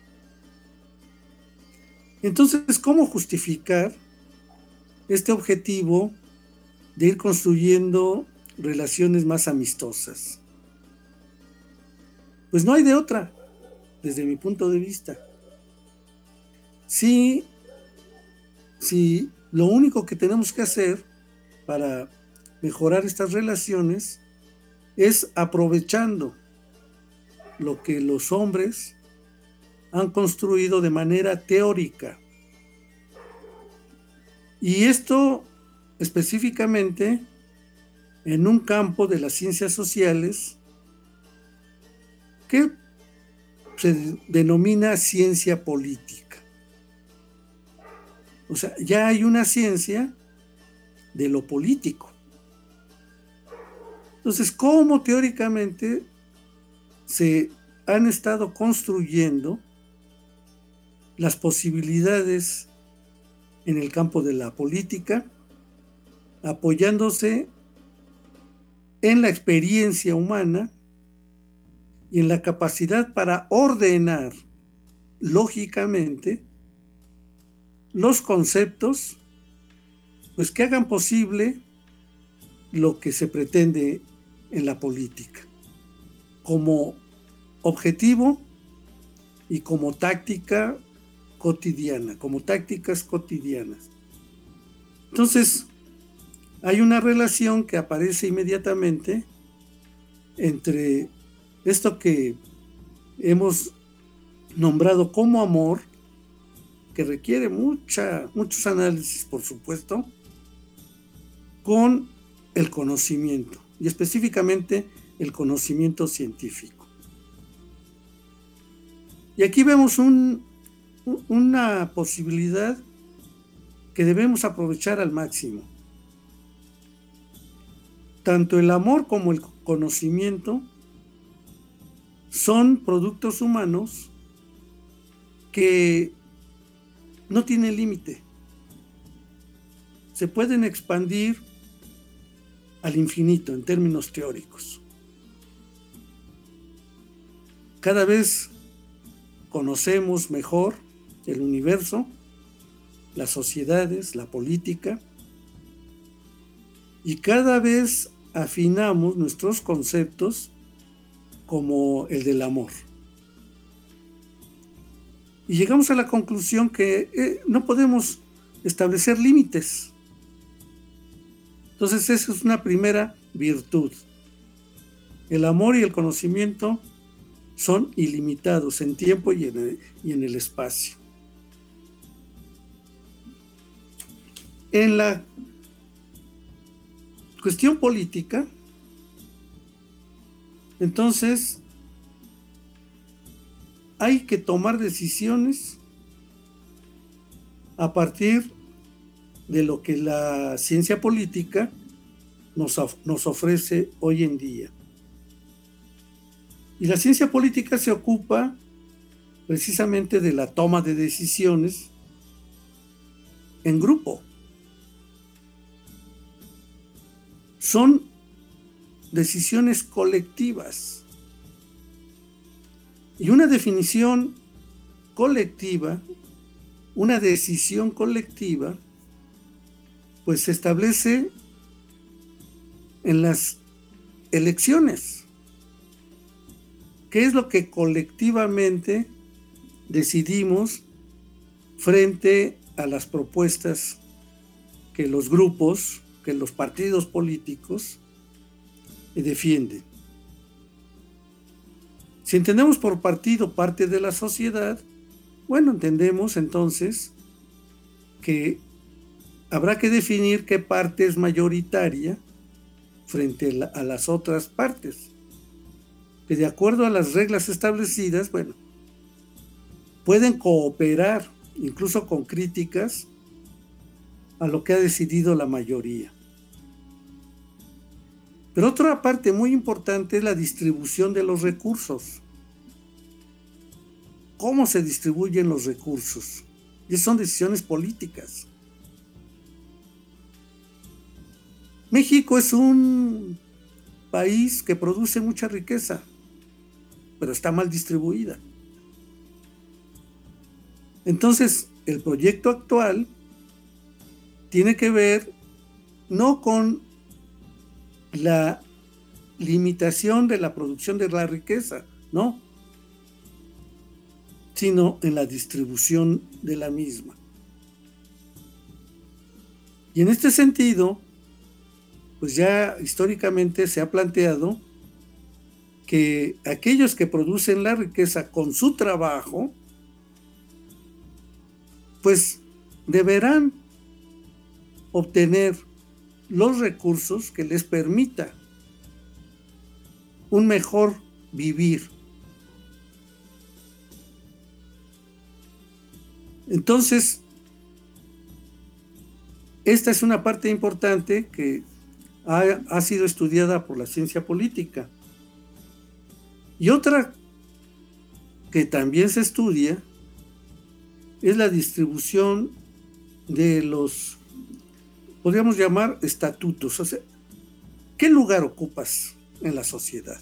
Entonces, ¿cómo justificar este objetivo de ir construyendo relaciones más amistosas? Pues no hay de otra, desde mi punto de vista. Sí, sí, lo único que tenemos que hacer para mejorar estas relaciones es aprovechando lo que los hombres han construido de manera teórica. Y esto específicamente en un campo de las ciencias sociales que se denomina ciencia política. O sea, ya hay una ciencia de lo político. Entonces, ¿cómo teóricamente se han estado construyendo las posibilidades en el campo de la política, apoyándose en la experiencia humana y en la capacidad para ordenar lógicamente los conceptos, pues que hagan posible lo que se pretende en la política, como objetivo y como táctica cotidiana, como tácticas cotidianas. Entonces, hay una relación que aparece inmediatamente entre esto que hemos nombrado como amor, que requiere mucha, muchos análisis, por supuesto, con el conocimiento, y específicamente el conocimiento científico. Y aquí vemos un, una posibilidad que debemos aprovechar al máximo. Tanto el amor como el conocimiento son productos humanos que no tienen límite. Se pueden expandir al infinito en términos teóricos. Cada vez conocemos mejor el universo, las sociedades, la política, y cada vez afinamos nuestros conceptos como el del amor. Y llegamos a la conclusión que eh, no podemos establecer límites. Entonces esa es una primera virtud. El amor y el conocimiento son ilimitados en tiempo y en el, y en el espacio. En la cuestión política, entonces, hay que tomar decisiones a partir de lo que la ciencia política nos, of- nos ofrece hoy en día. Y la ciencia política se ocupa precisamente de la toma de decisiones en grupo. Son decisiones colectivas. Y una definición colectiva, una decisión colectiva, pues se establece en las elecciones. ¿Qué es lo que colectivamente decidimos frente a las propuestas que los grupos, que los partidos políticos defienden? Si entendemos por partido parte de la sociedad, bueno, entendemos entonces que habrá que definir qué parte es mayoritaria frente a las otras partes, que de acuerdo a las reglas establecidas, bueno, pueden cooperar, incluso con críticas, a lo que ha decidido la mayoría. Pero otra parte muy importante es la distribución de los recursos. ¿Cómo se distribuyen los recursos? Y son decisiones políticas. México es un país que produce mucha riqueza, pero está mal distribuida. Entonces, el proyecto actual tiene que ver no con la limitación de la producción de la riqueza, no, sino en la distribución de la misma. Y en este sentido, pues ya históricamente se ha planteado que aquellos que producen la riqueza con su trabajo pues deberán obtener los recursos que les permita un mejor vivir. Entonces, esta es una parte importante que ha, ha sido estudiada por la ciencia política. Y otra que también se estudia es la distribución de los, podríamos llamar, estatutos. O sea, ¿qué lugar ocupas en la sociedad?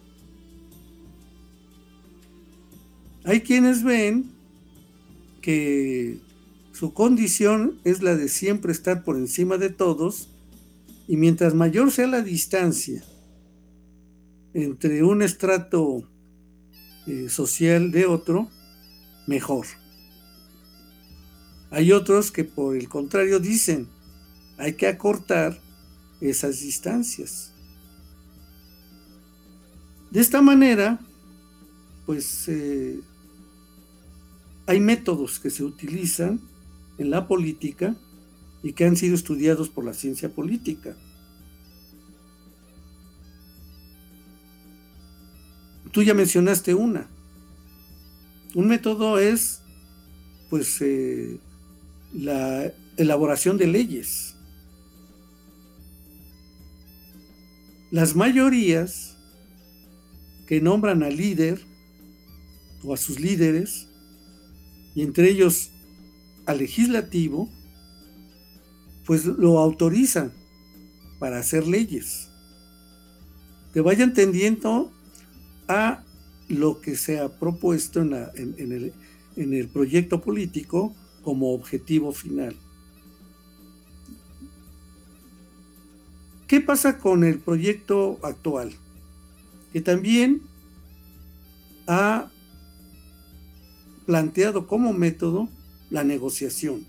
Hay quienes ven que su condición es la de siempre estar por encima de todos, y mientras mayor sea la distancia entre un estrato eh, social de otro, mejor. Hay otros que por el contrario dicen, hay que acortar esas distancias. De esta manera, pues eh, hay métodos que se utilizan en la política y que han sido estudiados por la ciencia política. Tú ya mencionaste una. Un método es, pues, eh, la elaboración de leyes. Las mayorías que nombran al líder o a sus líderes, y entre ellos al legislativo, pues lo autorizan para hacer leyes que vayan tendiendo a lo que se ha propuesto en, la, en, en, el, en el proyecto político como objetivo final. ¿Qué pasa con el proyecto actual? Que también ha planteado como método la negociación.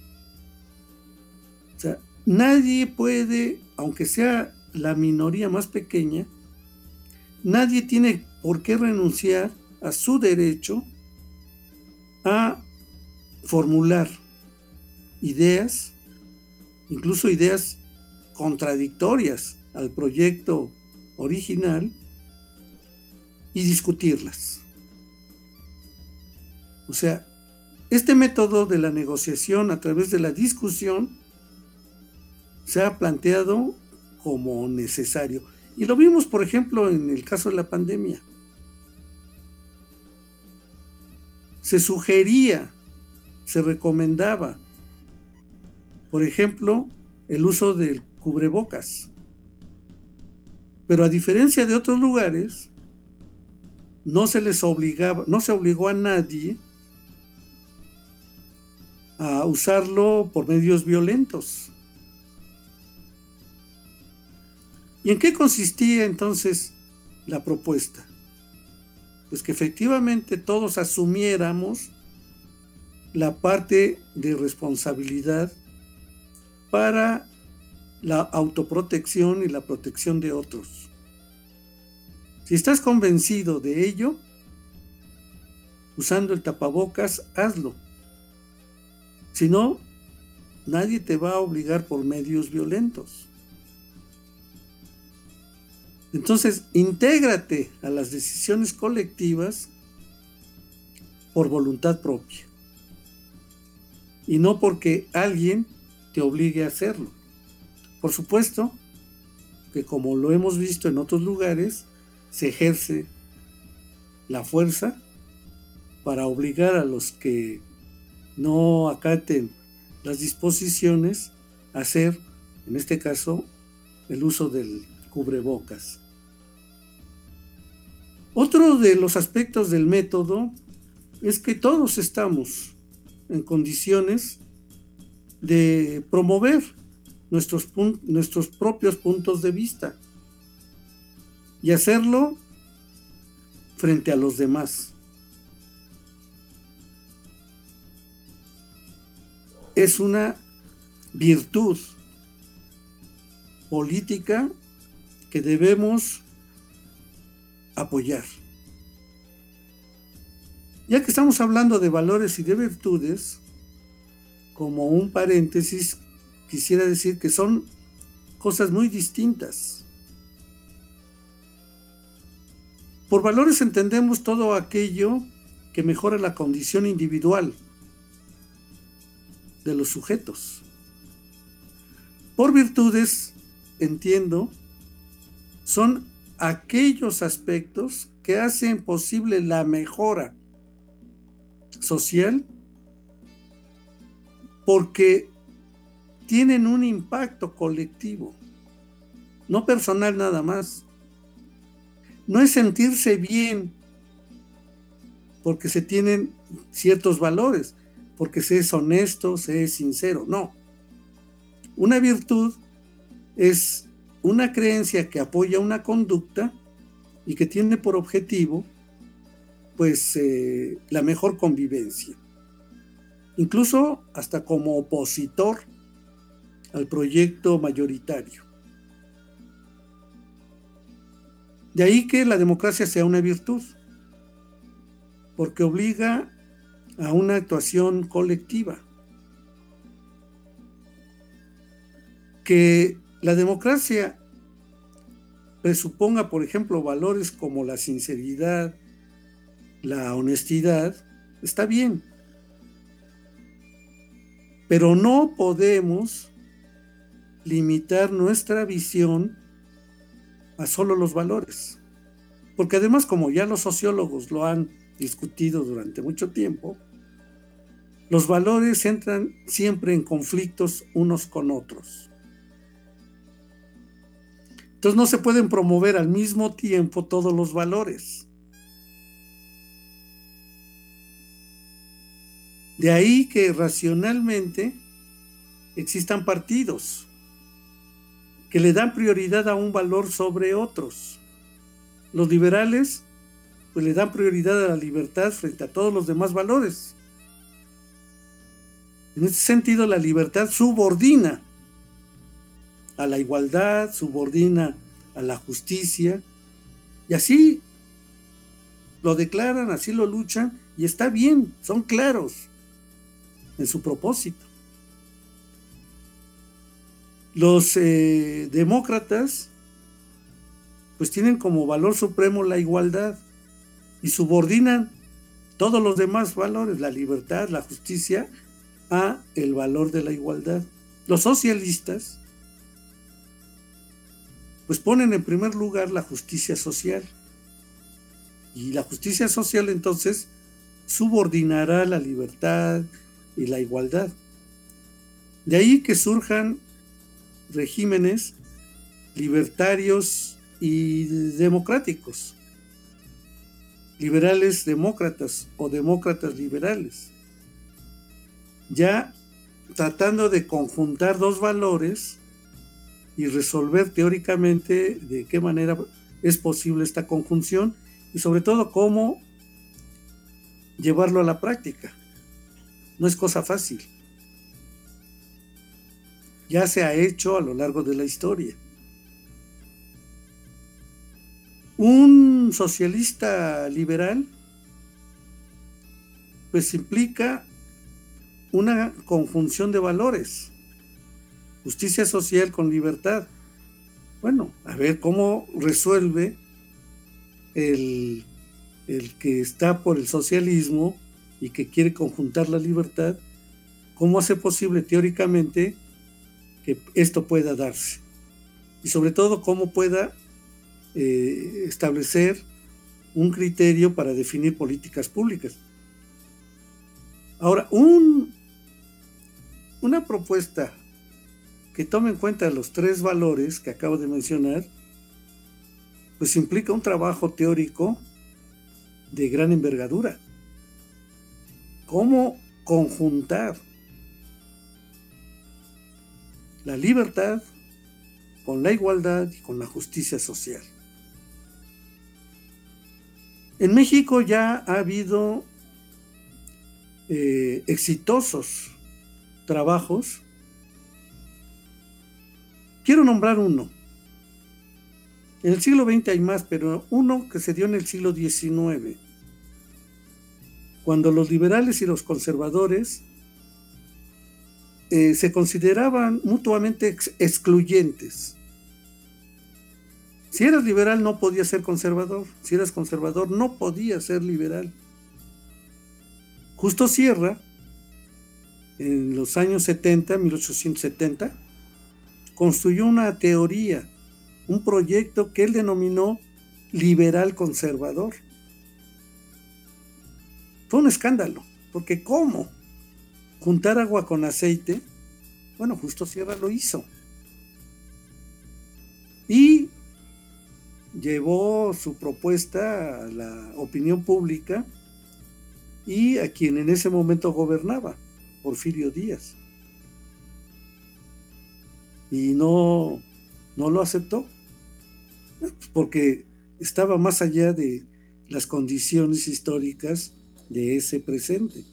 O sea, nadie puede, aunque sea la minoría más pequeña, nadie tiene por qué renunciar a su derecho a formular ideas, incluso ideas contradictorias al proyecto original, y discutirlas. O sea, este método de la negociación a través de la discusión se ha planteado como necesario. Y lo vimos, por ejemplo, en el caso de la pandemia. Se sugería, se recomendaba, por ejemplo, el uso del cubrebocas. Pero a diferencia de otros lugares, no se les obligaba, no se obligó a nadie a usarlo por medios violentos. ¿Y en qué consistía entonces la propuesta? Pues que efectivamente todos asumiéramos la parte de responsabilidad para la autoprotección y la protección de otros. Si estás convencido de ello, usando el tapabocas, hazlo. Si no, nadie te va a obligar por medios violentos. Entonces, intégrate a las decisiones colectivas por voluntad propia y no porque alguien te obligue a hacerlo. Por supuesto que, como lo hemos visto en otros lugares, se ejerce la fuerza para obligar a los que no acaten las disposiciones a hacer, en este caso, el uso del cubrebocas. Otro de los aspectos del método es que todos estamos en condiciones de promover nuestros, nuestros propios puntos de vista y hacerlo frente a los demás. Es una virtud política que debemos apoyar. Ya que estamos hablando de valores y de virtudes, como un paréntesis, quisiera decir que son cosas muy distintas. Por valores entendemos todo aquello que mejora la condición individual de los sujetos. Por virtudes, entiendo, son aquellos aspectos que hacen posible la mejora social porque tienen un impacto colectivo, no personal nada más. No es sentirse bien porque se tienen ciertos valores, porque se es honesto, se es sincero, no. Una virtud es una creencia que apoya una conducta y que tiene por objetivo pues eh, la mejor convivencia, incluso hasta como opositor al proyecto mayoritario. De ahí que la democracia sea una virtud, porque obliga a una actuación colectiva. Que la democracia presuponga, por ejemplo, valores como la sinceridad, la honestidad, está bien. Pero no podemos limitar nuestra visión a solo los valores. Porque además, como ya los sociólogos lo han discutido durante mucho tiempo, los valores entran siempre en conflictos unos con otros. Entonces no se pueden promover al mismo tiempo todos los valores. De ahí que racionalmente existan partidos que le dan prioridad a un valor sobre otros. Los liberales pues le dan prioridad a la libertad frente a todos los demás valores. En este sentido, la libertad subordina a la igualdad, subordina a la justicia, y así lo declaran, así lo luchan, y está bien, son claros en su propósito. Los eh, demócratas pues tienen como valor supremo la igualdad y subordinan todos los demás valores, la libertad, la justicia, a el valor de la igualdad. Los socialistas pues ponen en primer lugar la justicia social, y la justicia social entonces subordinará la libertad y la igualdad. De ahí que surjan regímenes libertarios y democráticos, liberales demócratas o demócratas liberales, ya tratando de conjuntar dos valores y resolver teóricamente de qué manera es posible esta conjunción y sobre todo cómo llevarlo a la práctica. No es cosa fácil. Ya se ha hecho a lo largo de la historia. Un socialista liberal pues implica una conjunción de valores, justicia social con libertad. Bueno, a ver cómo resuelve el, el que está por el socialismo y que quiere conjuntar la libertad, cómo hace posible teóricamente que esto pueda darse, y sobre todo cómo pueda eh, establecer un criterio para definir políticas públicas. Ahora, un, una propuesta que tome en cuenta los tres valores que acabo de mencionar, pues implica un trabajo teórico de gran envergadura. ¿Cómo conjuntar la libertad con la igualdad y con la justicia social? En México ya ha habido eh, exitosos trabajos. Quiero nombrar uno. En el siglo veinte hay más, pero uno que se dio en el siglo diecinueve, cuando los liberales y los conservadores eh, se consideraban mutuamente ex- excluyentes. Si eras liberal no podías ser conservador, si eras conservador no podías ser liberal. Justo Sierra, en los años setenta, mil ochocientos setenta, construyó una teoría, un proyecto que él denominó liberal conservador. Fue un escándalo, porque ¿cómo? Juntar agua con aceite. Bueno, Justo Sierra lo hizo. Y llevó su propuesta a la opinión pública y a quien en ese momento gobernaba, Porfirio Díaz. Y no, no lo aceptó, porque estaba más allá de las condiciones históricas de ese presente.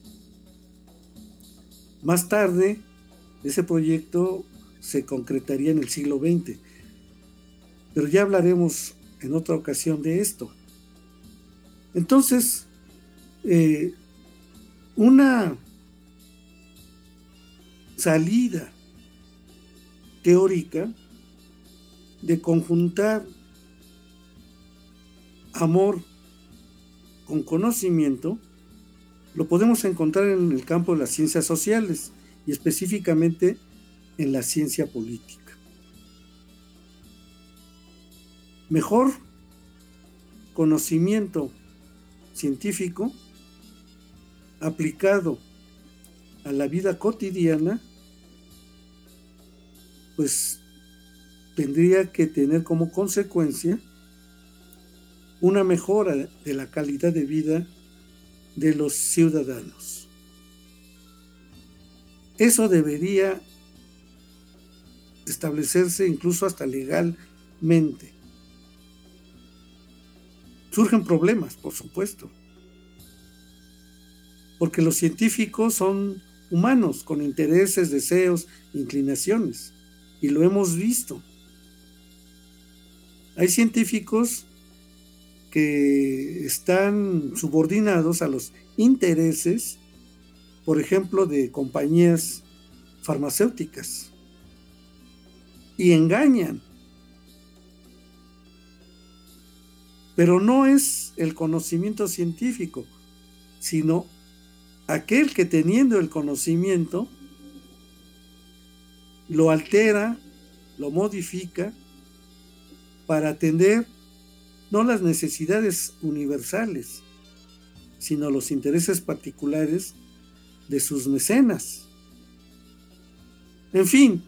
Más tarde, ese proyecto se concretaría en el siglo veinte, pero ya hablaremos en otra ocasión de esto. Entonces, eh, una salida teórica de conjuntar amor con conocimiento lo podemos encontrar en el campo de las ciencias sociales y específicamente en la ciencia política. Mejor conocimiento científico aplicado a la vida cotidiana, pues tendría que tener como consecuencia una mejora de la calidad de vida de los ciudadanos. Eso debería establecerse incluso hasta legalmente. Surgen problemas, por supuesto, porque los científicos son humanos con intereses, deseos, inclinaciones, y lo hemos visto. Hay científicos que están subordinados a los intereses, por ejemplo, de compañías farmacéuticas, y engañan. Pero no es el conocimiento científico, sino aquel que teniendo el conocimiento lo altera, lo modifica para atender no las necesidades universales, sino los intereses particulares de sus mecenas. En fin,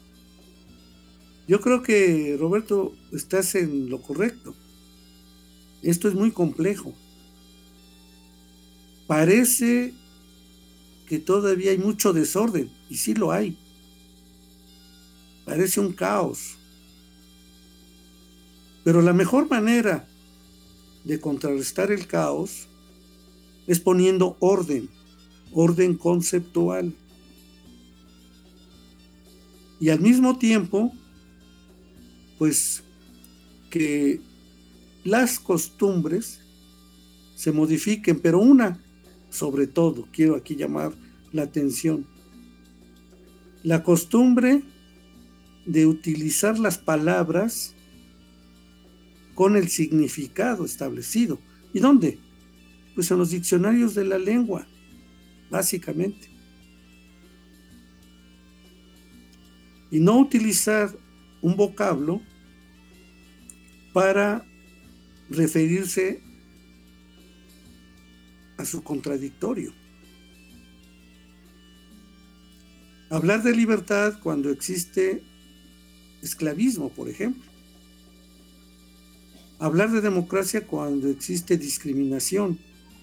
yo creo que, Roberto, estás en lo correcto. Esto es muy complejo. Parece que todavía hay mucho desorden, y sí lo hay. Parece un caos. Pero la mejor manera de contrarrestar el caos es poniendo orden, orden conceptual. Y al mismo tiempo, pues que las costumbres se modifiquen, pero una, sobre todo, quiero aquí llamar la atención, la costumbre de utilizar las palabras con el significado establecido. ¿Y dónde? Pues en los diccionarios de la lengua, básicamente. Y no utilizar un vocablo para referirse a su contradictorio. Hablar de libertad cuando existe esclavismo, por ejemplo. Hablar de democracia cuando existe discriminación.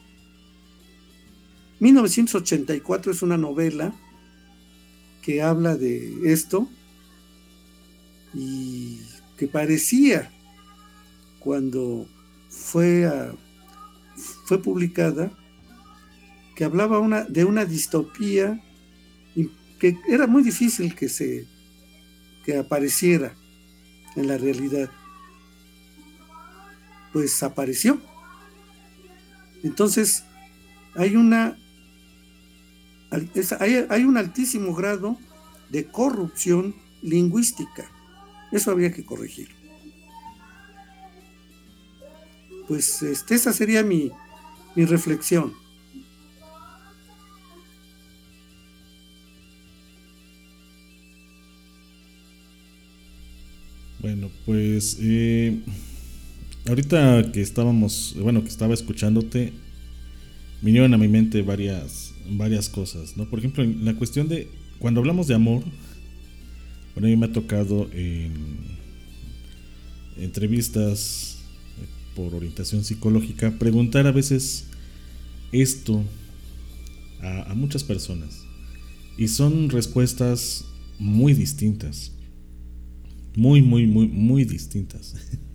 mil novecientos ochenta y cuatro es una novela que habla de esto y que parecía, cuando fue, a, fue publicada, que hablaba una, de una distopía y que era muy difícil que, se, que apareciera en la realidad. Pues apareció. Entonces hay una hay, hay un altísimo grado de corrupción lingüística. Eso habría que corregir. Pues este, esa sería mi, mi reflexión. Bueno, pues eh, ahorita que estábamos, bueno, que estaba escuchándote, vinieron a mi mente varias, varias cosas, ¿no? Por ejemplo, en la cuestión de cuando hablamos de amor, bueno, a mí me ha tocado en entrevistas por orientación psicológica preguntar a veces esto a, a muchas personas y son respuestas muy distintas. Muy, muy, muy, muy distintas.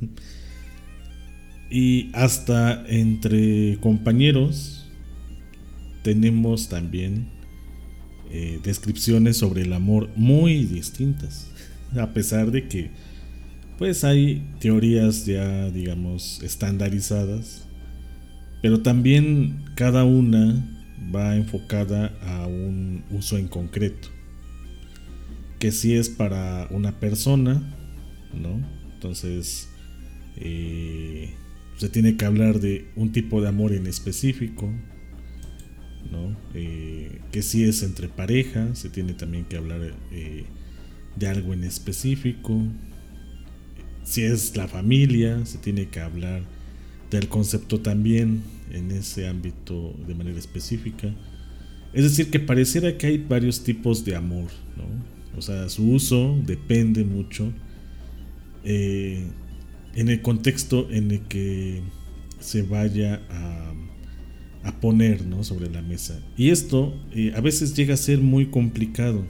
Y hasta entre compañeros tenemos también eh, descripciones sobre el amor muy distintas. A pesar de que pues hay teorías ya, digamos, estandarizadas, pero también cada una va enfocada a un uso en concreto. Que si es para una persona, ¿no? Entonces eh, se tiene que hablar de un tipo de amor en específico, ¿no? Eh, que si es entre pareja, se tiene también que hablar eh, de algo en específico. Si es la familia, se tiene que hablar del concepto también en ese ámbito de manera específica. Es decir, que pareciera que hay varios tipos de amor, ¿no? O sea, su uso depende mucho eh, en el contexto en el que se vaya a, a poner, ¿no?, sobre la mesa. Y esto eh, a veces llega a ser muy complicado,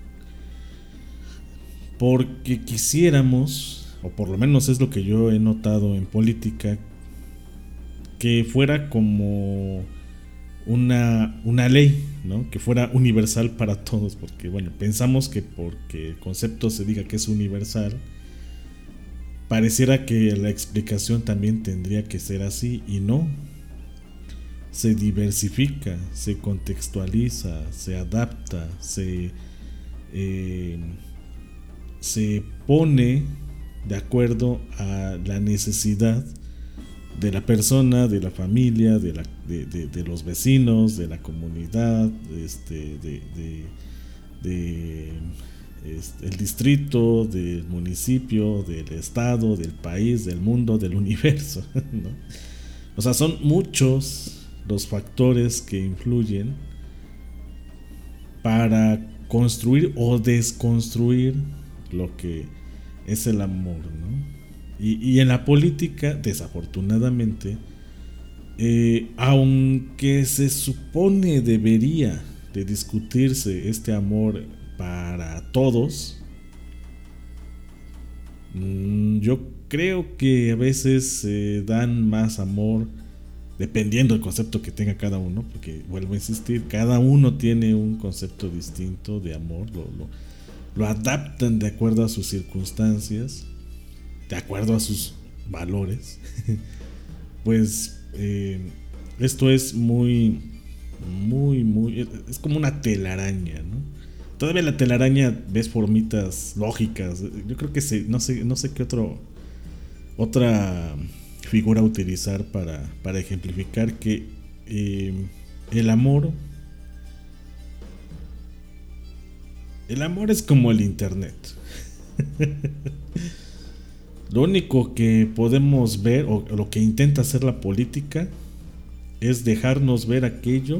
porque quisiéramos, o por lo menos es lo que yo he notado en política, que fuera como una, una ley, ¿no?, que fuera universal para todos, porque bueno, pensamos que porque el concepto se diga que es universal, pareciera que la explicación también tendría que ser así, y no. Se diversifica, se contextualiza, se adapta, se, eh, se pone de acuerdo a la necesidad de la persona, de la familia, de, la, de, de, de los vecinos, de la comunidad, este, de, de, de este, el distrito, del municipio, del estado, del país, del mundo, del universo, ¿no? O sea, son muchos los factores que influyen para construir o desconstruir lo que es el amor, ¿no? Y, y en la política, desafortunadamente, eh, aunque se supone debería de discutirse este amor para todos, mmm, yo creo que a veces se eh, dan más amor dependiendo del concepto que tenga cada uno, porque vuelvo a insistir, cada uno tiene un concepto distinto de amor, lo, lo, lo adaptan de acuerdo a sus circunstancias, de acuerdo a sus valores. Pues eh, esto es muy, muy, muy, es como una telaraña, ¿no? Todavía la telaraña ves formitas lógicas. Yo creo que se, no sé, no sé qué otro, otra figura utilizar para, para ejemplificar que eh, el amor, el amor es como el internet. Lo único que podemos ver, o lo que intenta hacer la política, es dejarnos ver aquello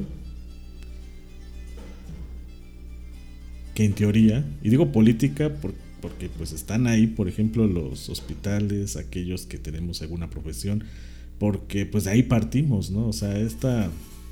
que en teoría, y digo política porque, porque pues están ahí, por ejemplo, los hospitales, aquellos que tenemos alguna profesión, porque pues de ahí partimos, ¿no? O sea, esta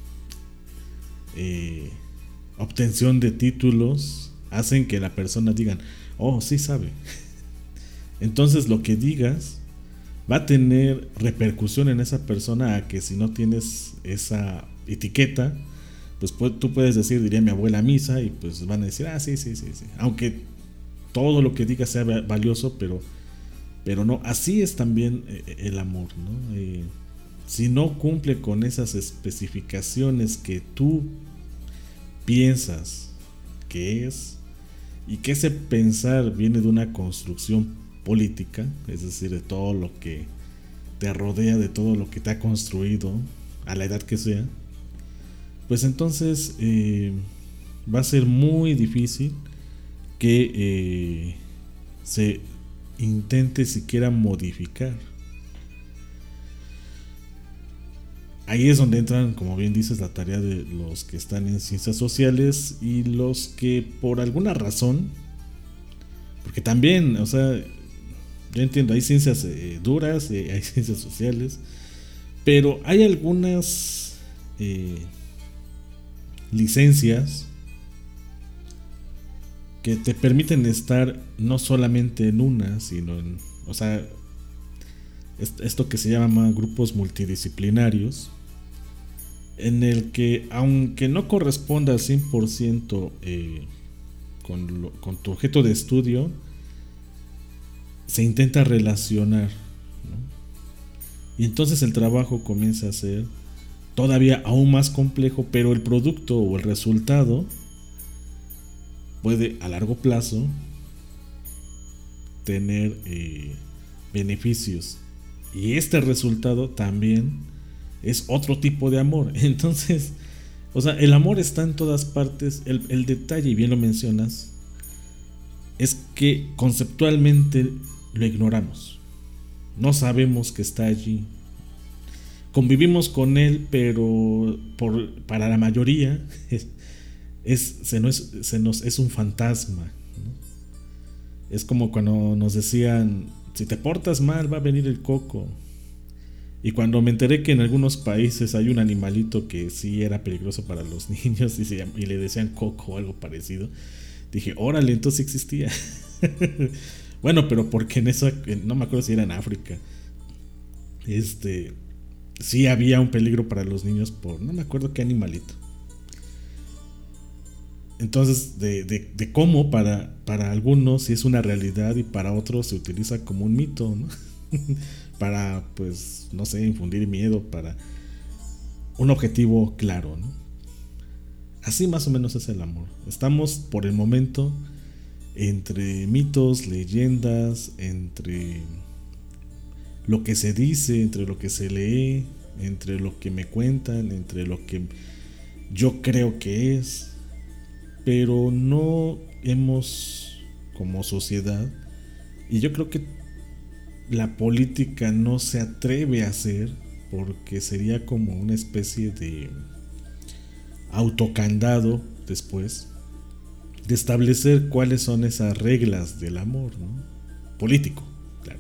eh, obtención de títulos hacen que la persona digan, oh, sí sabe. Entonces lo que digas va a tener repercusión en esa persona, a que si no tienes esa etiqueta, pues tú puedes decir, diría mi abuela, misa, y pues van a decir, ah, sí, sí, sí, sí. Aunque todo lo que digas sea valioso, pero, pero no, así es también el amor, ¿no? Eh, si no cumple con esas especificaciones que tú piensas que es, y que ese pensar viene de una construcción política, es decir, de todo lo que te rodea, de todo lo que te ha construido a la edad que sea, pues entonces eh, va a ser muy difícil que eh, se intente siquiera modificar. Ahí es donde entran, como bien dices, la tarea de los que están en ciencias sociales y los que por alguna razón, porque también, o sea, yo entiendo, hay ciencias eh, duras, eh, hay ciencias sociales, pero hay algunas eh, licencias que te permiten estar no solamente en una, sino en, o sea, esto que se llama grupos multidisciplinarios, en el que, aunque no corresponda al cien por ciento eh, con, lo, con tu objeto de estudio, se intenta relacionar, ¿no? Y entonces el trabajo comienza a ser todavía aún más complejo, pero el producto o el resultado puede a largo plazo tener eh, beneficios. Y este resultado también es otro tipo de amor. Entonces, o sea, el amor está en todas partes. El, el detalle, y bien lo mencionas, es que conceptualmente lo ignoramos. No sabemos que está allí. Convivimos con él, pero por, para la mayoría es, es, se, nos, se nos es un fantasma, ¿no? Es como cuando nos decían: si te portas mal va a venir el coco. Y cuando me enteré que en algunos países hay un animalito que sí era peligroso para los niños y, se llama, y le decían coco o algo parecido, dije, órale, entonces existía. Bueno, pero porque en eso, no me acuerdo si era en África, este, sí había un peligro para los niños por, no me acuerdo qué animalito. Entonces, de, de, de cómo para, para algunos sí es una realidad y para otros se utiliza como un mito, ¿no? Para, pues, no sé, infundir miedo, para un objetivo claro, ¿no? Así más o menos es el amor. Estamos por el momento entre mitos, leyendas, entre lo que se dice, entre lo que se lee, entre lo que me cuentan, entre lo que yo creo que es. Pero no hemos, como sociedad, y yo creo que la política no se atreve a hacer, porque sería como una especie de autocandado después, de establecer cuáles son esas reglas del amor, ¿no? Político, claro.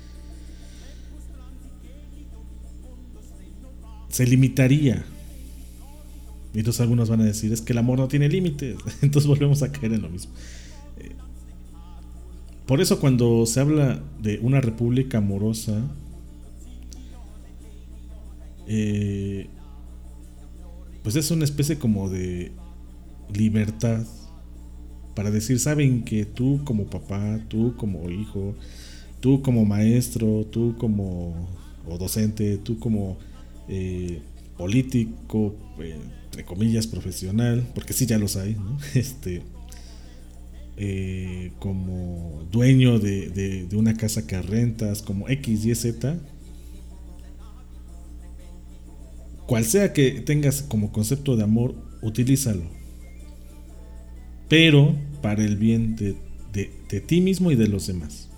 Se limitaría. Y entonces algunos van a decir, es que el amor no tiene límites. Entonces volvemos a caer en lo mismo. Eh, por eso cuando se habla de una república amorosa, eh, pues es una especie como de libertad para decir, saben que tú como papá, tú como hijo, tú como maestro, tú como o docente, tú como eh, político, eh, entre comillas profesional, porque sí ya los hay, ¿no? Este, eh, como dueño de, de, de una casa que rentas, como X, Y, Z, cual sea que tengas como concepto de amor, utilízalo, pero para el bien de, de, de ti mismo y de los demás.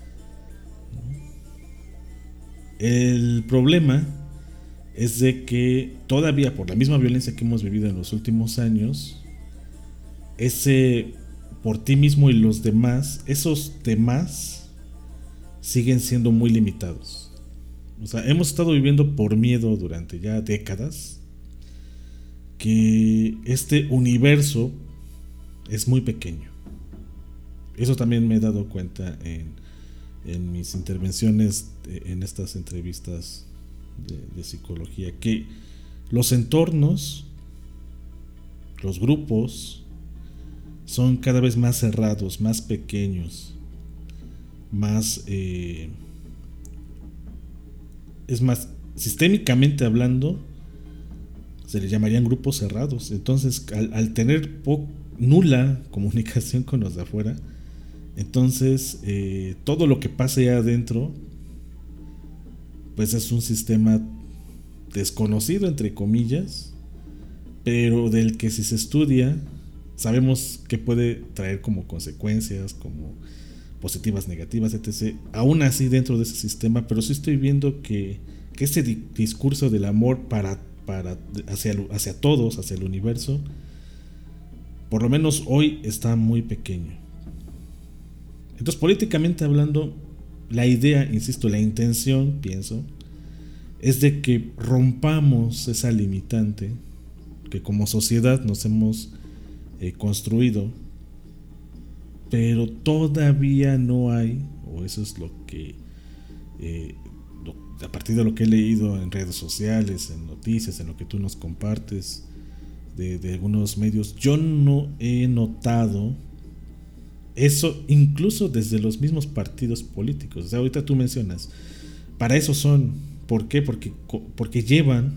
El problema es de que todavía, por la misma violencia que hemos vivido en los últimos años, ese por ti mismo y los demás, esos demás siguen siendo muy limitados. O sea, hemos estado viviendo por miedo durante ya décadas, que este universo es muy pequeño. Eso también me he dado cuenta en, en mis intervenciones, en estas entrevistas de, de psicología, que los entornos, los grupos, son cada vez más cerrados, más pequeños, más... Eh, es más, sistémicamente hablando, se le llamarían grupos cerrados. Entonces, al, al tener po- nula comunicación con los de afuera. Entonces, eh, todo lo que pase adentro, pues es un sistema desconocido, entre comillas, pero del que si se estudia, sabemos que puede traer como consecuencias, como positivas, negativas, etcétera. Aún así dentro de ese sistema, pero sí estoy viendo que, que ese di- discurso del amor para, para hacia, hacia todos, hacia el universo, por lo menos hoy está muy pequeño. Entonces, políticamente hablando, la idea, insisto, la intención, pienso, es de que rompamos esa limitante que como sociedad nos hemos eh, construido, pero todavía no hay, o eso es lo que, eh, lo, a partir de lo que he leído en redes sociales, en noticias, en lo que tú nos compartes de, de algunos medios, yo no he notado eso, incluso desde los mismos partidos políticos. O sea, ahorita tú mencionas, para eso son, ¿por qué? Porque, porque llevan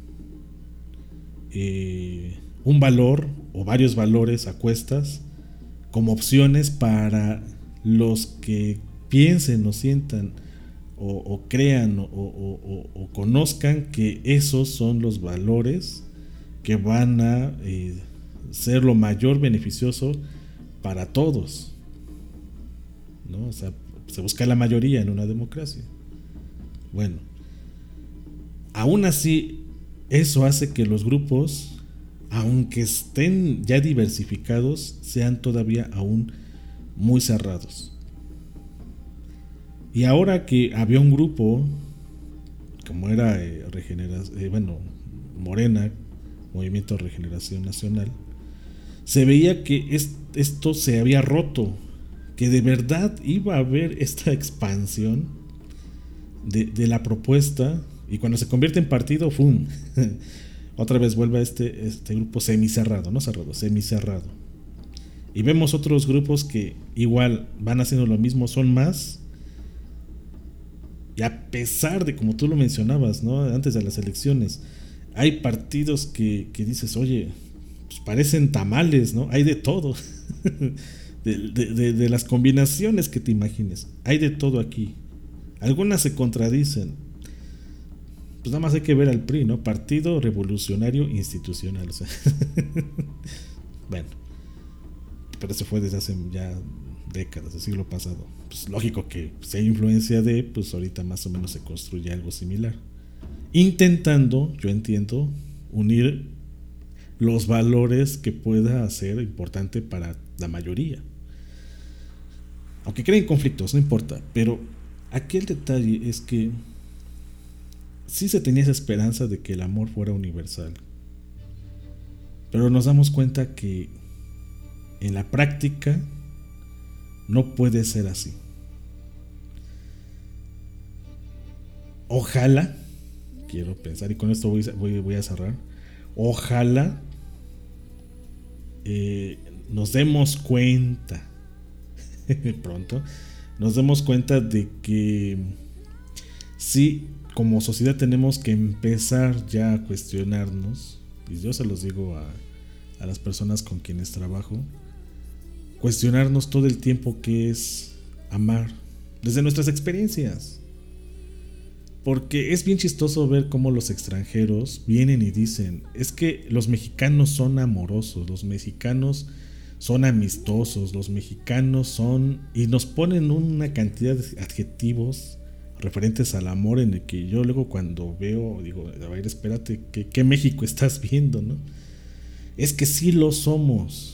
eh, un valor o varios valores a cuestas como opciones para los que piensen o sientan o, o crean o, o, o, o conozcan que esos son los valores que van a eh, ser lo mayor beneficioso para todos, ¿no? O sea, se busca la mayoría en una democracia. Bueno, aún así, eso hace que los grupos, aunque estén ya diversificados, sean todavía aún muy cerrados. Y ahora que había un grupo, como era eh, regeneración, eh, bueno, Morena, Movimiento de Regeneración Nacional, se veía que es, esto se había roto, que de verdad iba a haber esta expansión de, de la propuesta, y cuando se convierte en partido, ¡fum! Otra vez vuelve a este, este grupo semicerrado, no cerrado, semicerrado. Y vemos otros grupos que igual van haciendo lo mismo, son más. Y a pesar de, como tú lo mencionabas, ¿no? Antes de las elecciones, hay partidos que, que dices, oye, pues parecen tamales, ¿no? Hay de todo. de, de, de, de las combinaciones que te imagines. Hay de todo aquí. Algunas se contradicen. Pues nada más hay que ver al P R I, ¿no? Partido Revolucionario Institucional. O sea. Bueno. Pero eso fue desde hace ya décadas, del siglo pasado. Pues lógico que si hay influencia de, pues ahorita más o menos se construye algo similar. Intentando, yo entiendo, unir los valores que pueda ser importante para la mayoría. Aunque creen conflictos, no importa. Pero aquí el detalle es que sí se tenía esa esperanza de que el amor fuera universal. Pero nos damos cuenta que en la práctica no puede ser así. Ojalá, quiero pensar, y con esto voy, voy, voy a cerrar, ojalá eh, nos demos cuenta pronto, nos demos cuenta de que sí, como sociedad tenemos que empezar ya a cuestionarnos, y yo se los digo a, a las personas con quienes trabajo, cuestionarnos todo el tiempo qué es amar desde nuestras experiencias. Porque es bien chistoso ver cómo los extranjeros vienen y dicen, es que los mexicanos son amorosos, los mexicanos son amistosos, los mexicanos son... y nos ponen una cantidad de adjetivos referentes al amor, en el que yo luego cuando veo digo, a ver, espérate, ¿qué, qué México estás viendo, no? Es que sí lo somos,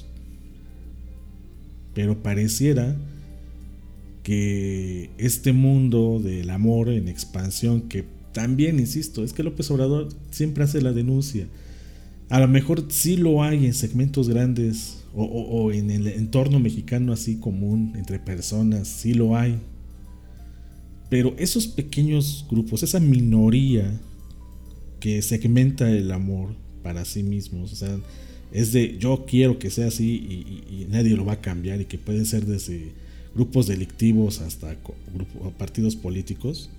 pero pareciera que este mundo del amor en expansión, que también, insisto, es que López Obrador siempre hace la denuncia, a lo mejor sí lo hay en segmentos grandes o, o, o en el entorno mexicano así común, entre personas, sí lo hay, pero esos pequeños grupos, esa minoría que segmenta el amor para sí mismos, o sea, es de yo quiero que sea así y, y, y nadie lo va a cambiar, y que pueden ser desde grupos delictivos hasta grupos, partidos políticos,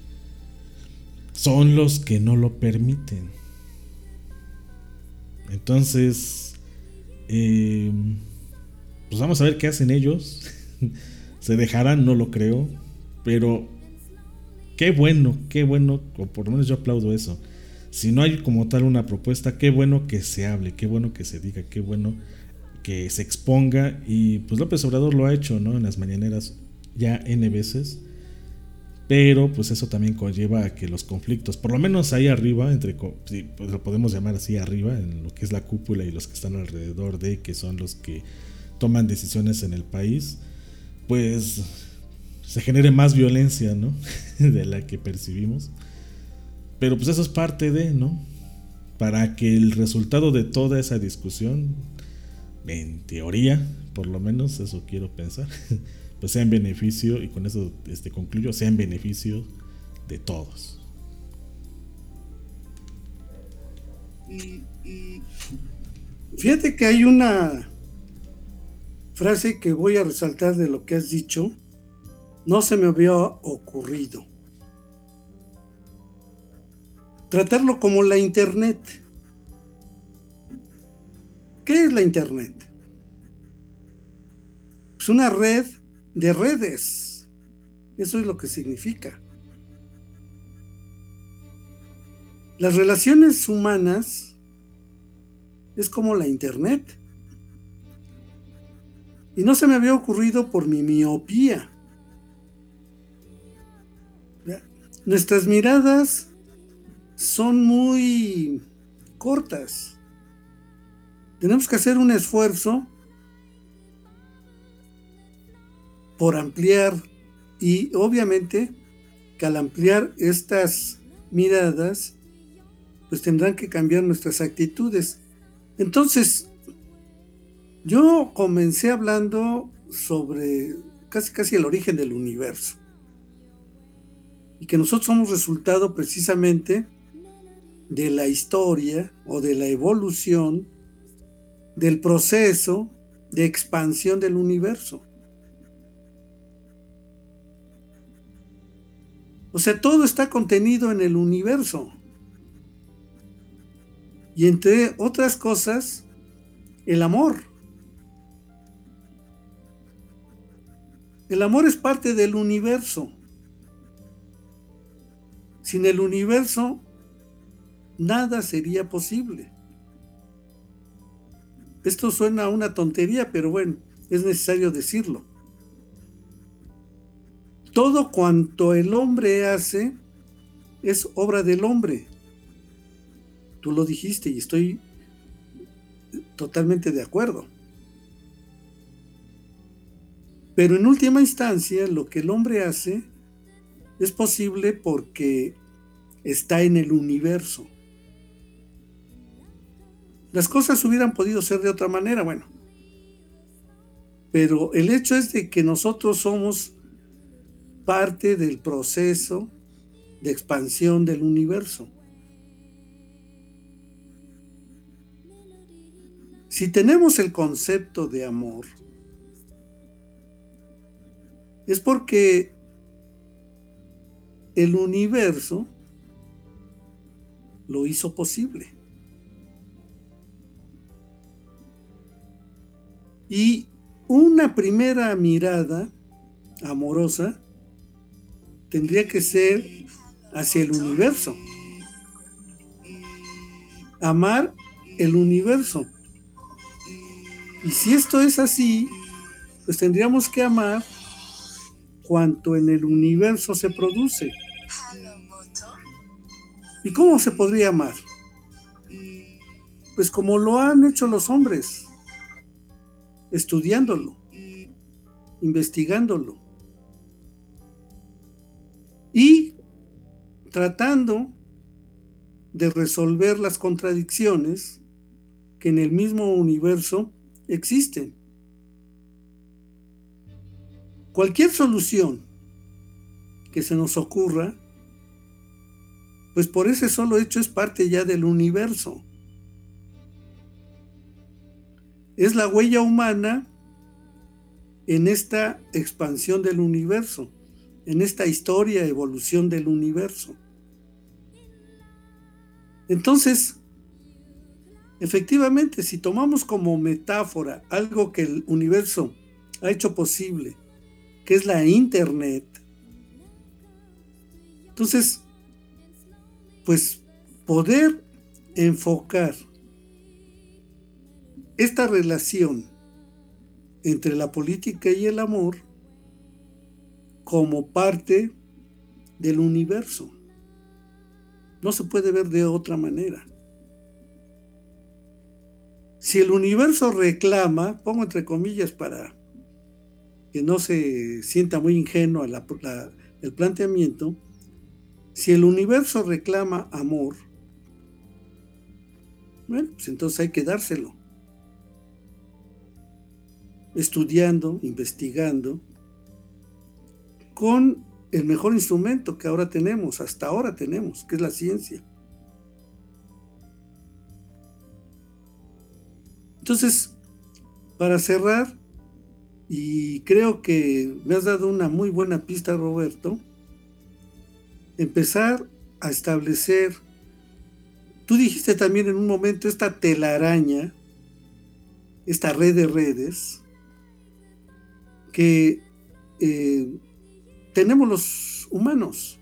son los que no lo permiten. Entonces Eh, pues vamos a ver qué hacen ellos. Se dejarán, no lo creo. Pero qué bueno, qué bueno, o por lo menos yo aplaudo eso. Si no hay como tal una propuesta, qué bueno que se hable, qué bueno que se diga, qué bueno que se exponga. Y pues López Obrador lo ha hecho, ¿no? En las mañaneras ya N veces. Pero pues eso también conlleva a que los conflictos, por lo menos ahí arriba, entre, si pues lo podemos llamar así arriba, en lo que es la cúpula y los que están alrededor de, que son los que toman decisiones en el país, pues se genere más violencia, ¿no? De la que percibimos. Pero pues eso es parte de, ¿no? Para que el resultado de toda esa discusión, en teoría, por lo menos eso quiero pensar, pues sea en beneficio, y con eso este, concluyo, sea en beneficio de todos. Fíjate que hay una frase que voy a resaltar de lo que has dicho. No se me había ocurrido. Tratarlo como la Internet. ¿Qué es la Internet? Es una red de redes. Eso es lo que significa. Las relaciones humanas es como la Internet. Y no se me había ocurrido por mi miopía. Nuestras miradas son muy cortas. Tenemos que hacer un esfuerzo por ampliar, y obviamente que al ampliar estas miradas pues tendrán que cambiar nuestras actitudes. Entonces yo comencé hablando sobre casi casi el origen del universo, y que nosotros somos resultado precisamente de la historia o de la evolución del proceso de expansión del universo. O sea, todo está contenido en el universo. Y entre otras cosas, el amor. El amor es parte del universo. Sin el universo, nada sería posible. Esto suena a una tontería, pero bueno, es necesario decirlo. Todo cuanto el hombre hace es obra del hombre. Tú lo dijiste y estoy totalmente de acuerdo. Pero en última instancia, lo que el hombre hace es posible porque está en el universo. Las cosas hubieran podido ser de otra manera, bueno. Pero el hecho es de que nosotros somos parte del proceso de expansión del universo. Si tenemos el concepto de amor, es porque el universo lo hizo posible. Y una primera mirada amorosa tendría que ser hacia el universo. Amar el universo. Y si esto es así, pues tendríamos que amar cuanto en el universo se produce. ¿Y cómo se podría amar? Pues como lo han hecho los hombres, estudiándolo, investigándolo y tratando de resolver las contradicciones que en el mismo universo existen. Cualquier solución que se nos ocurra, pues por ese solo hecho es parte ya del universo. Es la huella humana en esta expansión del universo, en esta historia, evolución del universo. Entonces, efectivamente, si tomamos como metáfora algo que el universo ha hecho posible, que es la Internet, entonces, pues poder enfocar esta relación entre la política y el amor como parte del universo. No se puede ver de otra manera. Si el universo reclama, pongo entre comillas para que no se sienta muy ingenuo la, la, el planteamiento, si el universo reclama amor, bueno, pues entonces hay que dárselo. Estudiando, investigando, con el mejor instrumento que ahora tenemos, hasta ahora tenemos, que es la ciencia. Entonces, para cerrar, y creo que me has dado una muy buena pista, Roberto, empezar a establecer, tú dijiste también en un momento, esta telaraña, esta red de redes, que eh, tenemos los humanos.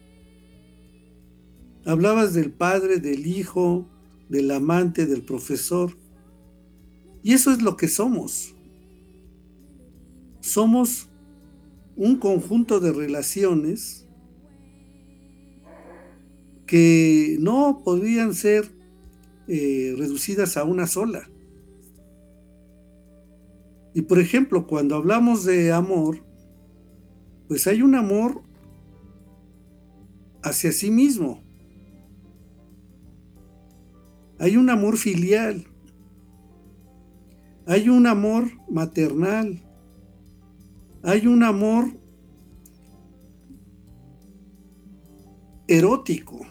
Hablabas del padre, del hijo, del amante, del profesor, y eso es lo que somos. Somos un conjunto de relaciones que no podrían ser eh, reducidas a una sola. Y por ejemplo, cuando hablamos de amor, pues hay un amor hacia sí mismo. Hay un amor filial. Hay un amor maternal. Hay un amor erótico.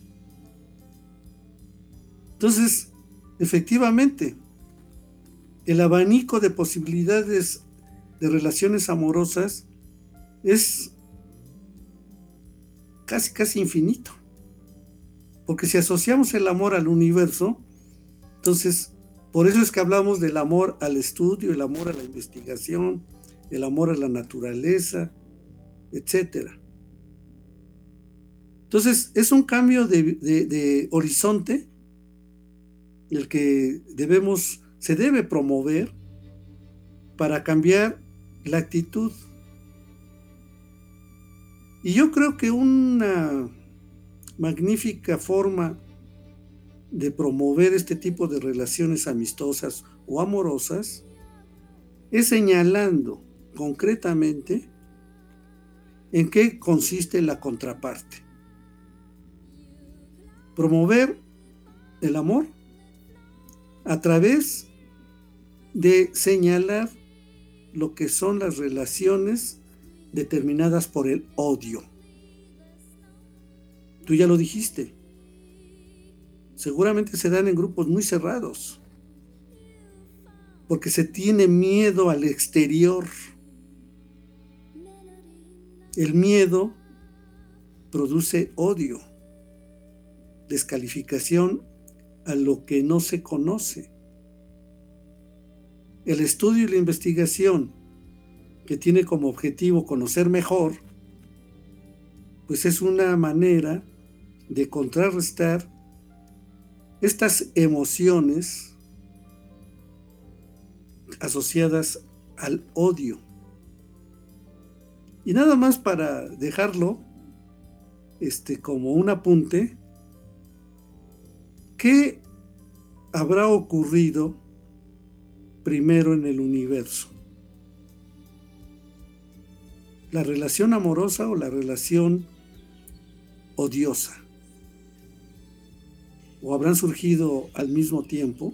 Entonces, efectivamente, el abanico de posibilidades de relaciones amorosas es casi, casi infinito. Porque si asociamos el amor al universo, entonces, por eso es que hablamos del amor al estudio, el amor a la investigación, el amor a la naturaleza, etcétera. Entonces, es un cambio de, de, de horizonte el que debemos, se debe promover para cambiar la actitud. Y yo creo que una magnífica forma de promover este tipo de relaciones amistosas o amorosas es señalando concretamente en qué consiste la contraparte. Promover el amor a través de señalar lo que son las relaciones determinadas por el odio. Tú ya lo dijiste. Seguramente se dan en grupos muy cerrados, porque se tiene miedo al exterior. El miedo produce odio, descalificación a lo que no se conoce. El estudio y la investigación, que tiene como objetivo conocer mejor, pues es una manera de contrarrestar estas emociones asociadas al odio. Y nada más para dejarlo este, como un apunte, ¿qué habrá ocurrido primero en el universo? ¿La relación amorosa o la relación odiosa? ¿O habrán surgido al mismo tiempo?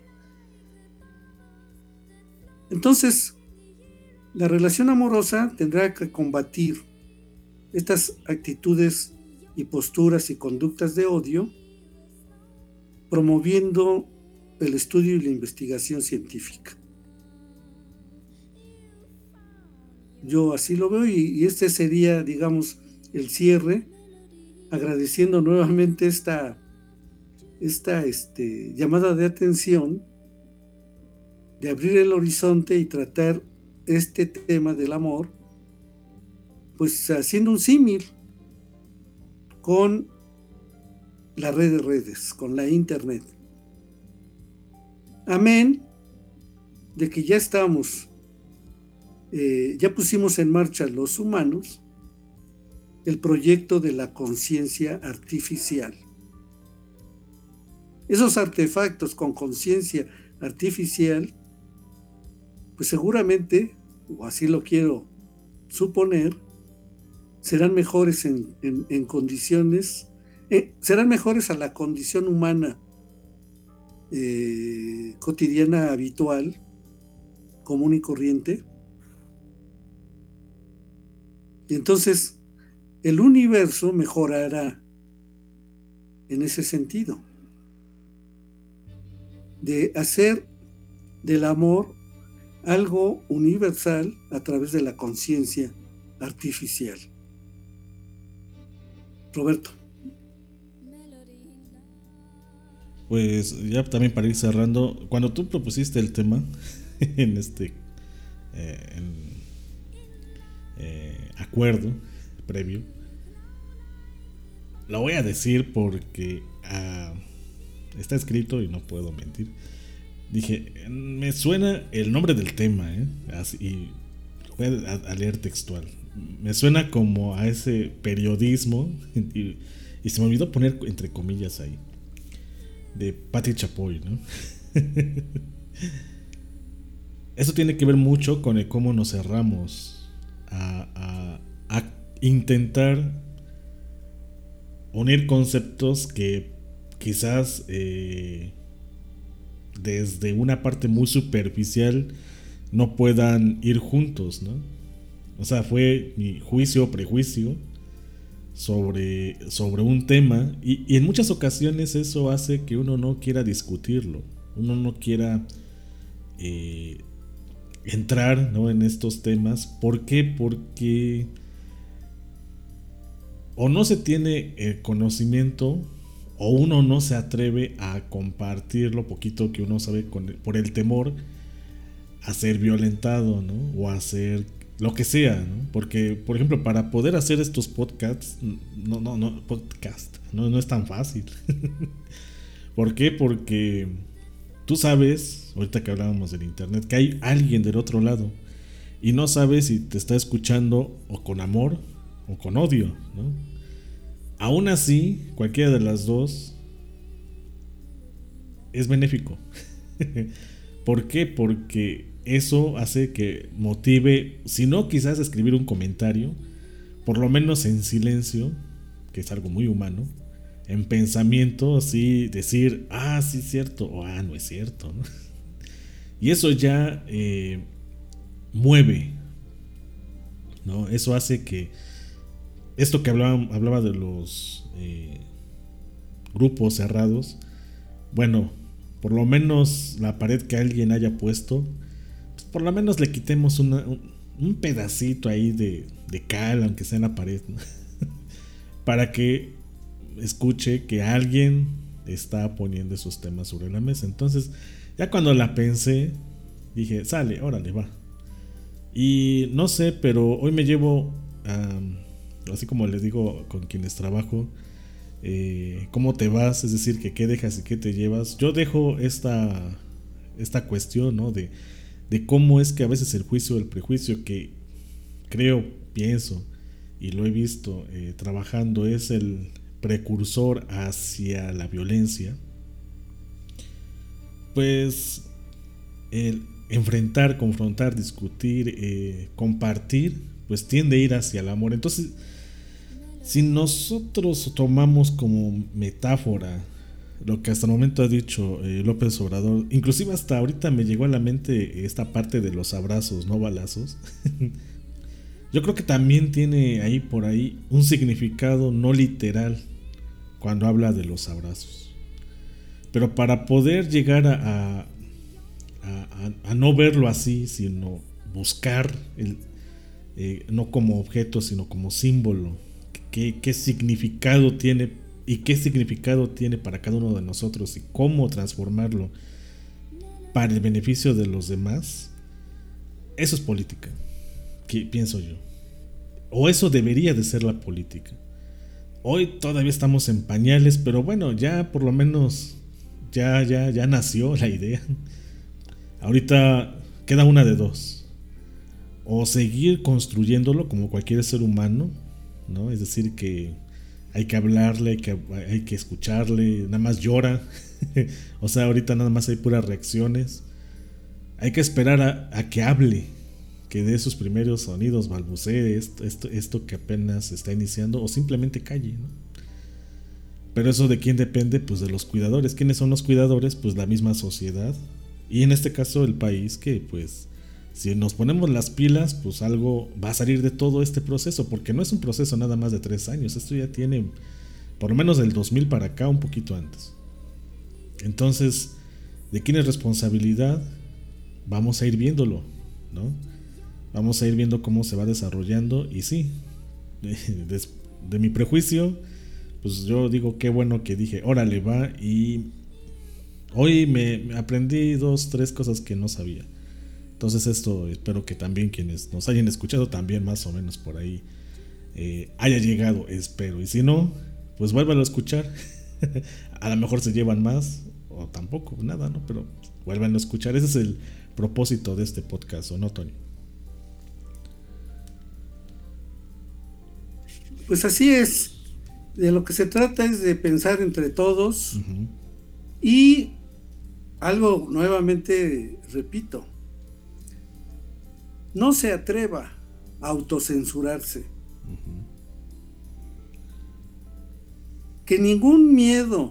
Entonces, la relación amorosa tendrá que combatir estas actitudes y posturas y conductas de odio, promoviendo el estudio y la investigación científica. Yo así lo veo, y, y este sería, digamos, el cierre, agradeciendo nuevamente esta esta este, llamada de atención, de abrir el horizonte y tratar este tema del amor, pues haciendo un símil con la red de redes, con la internet. Amén de que ya estamos, eh, ya pusimos en marcha los humanos el proyecto de la conciencia artificial. Esos artefactos con conciencia artificial, pues seguramente, o así lo quiero suponer, serán mejores en, en, en condiciones, eh, serán mejores a la condición humana eh, cotidiana, habitual, común y corriente. Y entonces el universo mejorará en ese sentido, de hacer del amor algo universal a través de la conciencia artificial. Roberto. Pues ya también para ir cerrando, cuando tú propusiste el tema en este eh, en, eh, acuerdo previo, lo voy a decir porque uh, está escrito y no puedo mentir. Dije, me suena el nombre del tema, ¿eh? Así, y voy a, a leer textual. Me suena como a ese periodismo, y, y se me olvidó poner entre comillas ahí, de Patti Chapoy, ¿no? Eso tiene que ver mucho con el cómo nos cerramos a, a, a intentar unir conceptos que quizás eh, desde una parte muy superficial no puedan ir juntos, ¿no? O sea, fue mi juicio o prejuicio sobre, sobre un tema y, y en muchas ocasiones eso hace que uno no quiera discutirlo, uno no quiera eh, entrar, ¿no?, en estos temas. ¿Por qué? Porque o no se tiene el conocimiento o uno no se atreve a compartir lo poquito que uno sabe con, por el temor a ser violentado, ¿no? O a ser lo que sea, ¿no? Porque, por ejemplo, para poder hacer estos podcasts, no, no, no, podcast, no, no es tan fácil. ¿Por qué? Porque tú sabes, ahorita que hablábamos del internet, que hay alguien del otro lado y no sabes si te está escuchando o con amor o con odio, ¿no? Aún así, cualquiera de las dos es benéfico. ¿Por qué? Porque eso hace que motive, si no quizás escribir un comentario, por lo menos en silencio, que es algo muy humano, en pensamiento, así decir, ah, sí es cierto, o ah, no es cierto, ¿no? Y eso ya eh, mueve, ¿no? Eso hace que esto que hablaba, hablaba de los eh, grupos cerrados, bueno, por lo menos la pared que alguien haya puesto, pues por lo menos le quitemos una, un, un pedacito ahí de, de cal, aunque sea en la pared, ¿no? Para que escuche que alguien está poniendo esos temas sobre la mesa. Entonces, ya cuando la pensé, dije, sale, órale, va. Y no sé, pero hoy me llevo, um, así como les digo con quienes trabajo, eh, ¿cómo te vas? Es decir, que qué dejas y qué te llevas. Yo dejo esta, esta cuestión, ¿no? De, de cómo es que a veces el juicio, el prejuicio que creo, pienso y lo he visto eh, trabajando es el precursor hacia la violencia. Pues el enfrentar, confrontar, discutir, eh, compartir, pues tiende a ir hacia el amor. Entonces, si nosotros tomamos como metáfora lo que hasta el momento ha dicho eh, López Obrador, inclusive hasta ahorita me llegó a la mente esta parte de los abrazos, no balazos. Yo creo que también tiene ahí por ahí un significado no literal cuando habla de los abrazos. Pero para poder llegar a, a, a, a no verlo así, sino buscar el, eh, no como objeto, sino como símbolo, qué, qué significado tiene y qué significado tiene para cada uno de nosotros y cómo transformarlo para el beneficio de los demás, eso es política, que pienso yo. O eso debería de ser la política. Hoy todavía estamos en pañales, pero bueno, ya por lo menos ya, ya, ya nació la idea. Ahorita queda una de dos. O seguir construyéndolo como cualquier ser humano, ¿no? Es decir, que hay que hablarle, hay que, hay que escucharle, nada más llora. O sea, ahorita nada más hay puras reacciones. Hay que esperar a, a que hable, que dé sus primeros sonidos, balbucee esto, esto, esto que apenas está iniciando, o simplemente calle, ¿no? Pero eso de quién depende, pues de los cuidadores. ¿Quiénes son los cuidadores? Pues la misma sociedad, y en este caso el país, que pues si nos ponemos las pilas, pues algo va a salir de todo este proceso, porque no es un proceso nada más de tres años, esto ya tiene por lo menos del dos mil para acá, un poquito antes. Entonces, ¿de quién es responsabilidad? Vamos a ir viéndolo, ¿no? Vamos a ir viendo cómo se va desarrollando. Y sí, de, de, de mi prejuicio, pues yo digo qué bueno que dije, órale va. Y hoy me, me aprendí dos, tres cosas que no sabía. Entonces esto espero que también quienes nos hayan escuchado también más o menos por ahí eh, haya llegado, espero. Y si no, pues vuélvalo a escuchar. A lo mejor se llevan más o tampoco, nada, ¿no? Pero vuelvan a escuchar. Ese es el propósito de este podcast, ¿o no, Tony? Pues así es. De lo que se trata es de pensar entre todos. Uh-huh. Y algo nuevamente repito, no se atreva a autocensurarse. Uh-huh. Que ningún miedo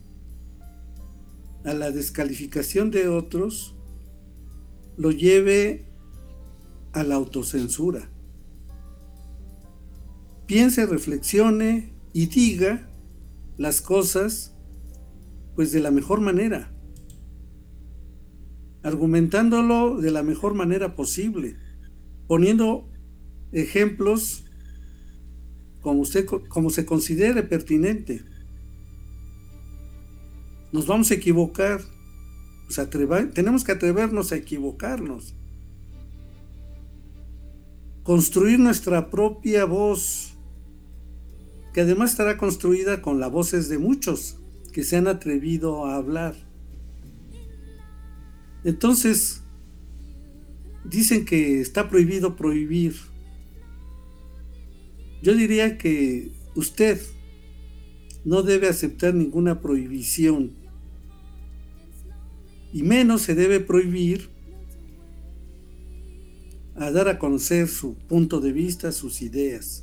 a la descalificación de otros lo lleve a la autocensura. Piense, reflexione y diga las cosas pues de la mejor manera, argumentándolo de la mejor manera posible, poniendo ejemplos como usted, como se considere pertinente. Nos vamos a equivocar, pues atreva, tenemos que atrevernos a equivocarnos, construir nuestra propia voz, que además estará construida con las voces de muchos que se han atrevido a hablar. Entonces, dicen que está prohibido prohibir. Yo diría que usted no debe aceptar ninguna prohibición, y menos se debe prohibir a dar a conocer su punto de vista, sus ideas.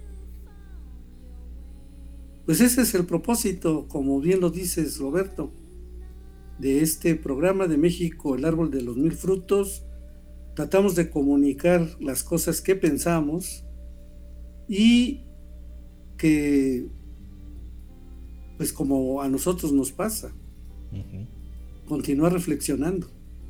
Pues ese es el propósito, como bien lo dices, Roberto, de este programa de México, el árbol de los mil frutos. Tratamos de comunicar las cosas que pensamos y que, pues como a nosotros nos pasa, uh-huh. continuar reflexionando.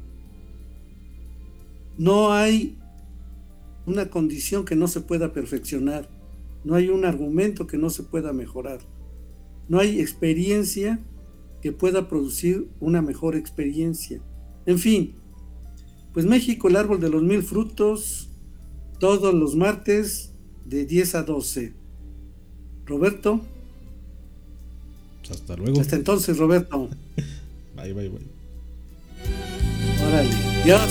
No hay una condición que no se pueda perfeccionar, no hay un argumento que no se pueda mejorar, no hay experiencia que pueda producir una mejor experiencia. En fin, pues México, el árbol de los mil frutos, todos los martes de diez a doce. Roberto. Hasta luego. Hasta entonces, Roberto. Bye, bye, bye. Órale, Dios.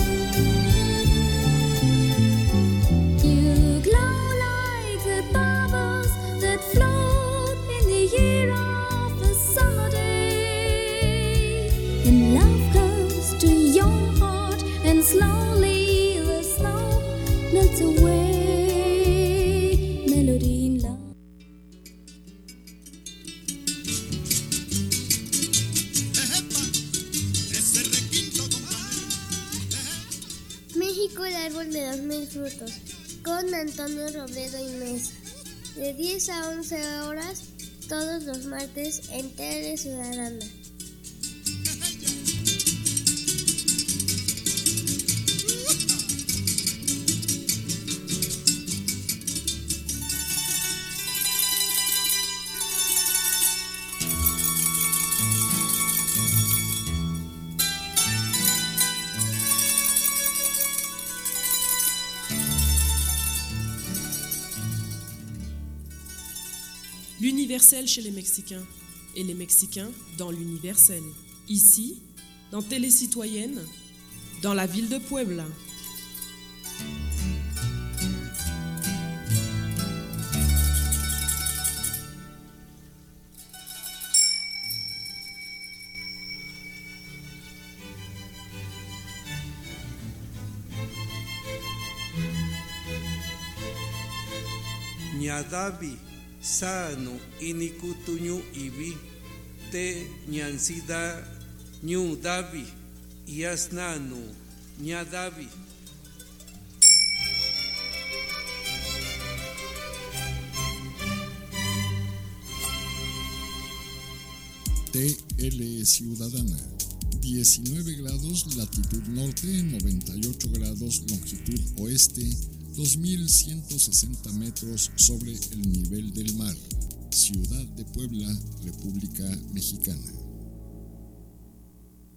Slowly the snow melts away, melody in love. México, el árbol de los mil frutos, con Antonio Robledo y Mesa, de diez a once horas, todos los martes en Tele Ciudadana. L'universel chez les Mexicains et les Mexicains dans l'universel. Ici, dans Télécitoyenne, dans la ville de Puebla. Ñadavi, sano, inikutuñu ibi, te ñansida, ñu davi, yasnanu, ñadavi. T L Ciudadana, diecinueve grados latitud norte, noventa y ocho grados longitud oeste, dos mil ciento sesenta metros sobre el nivel del mar. Ciudad de Puebla, República Mexicana.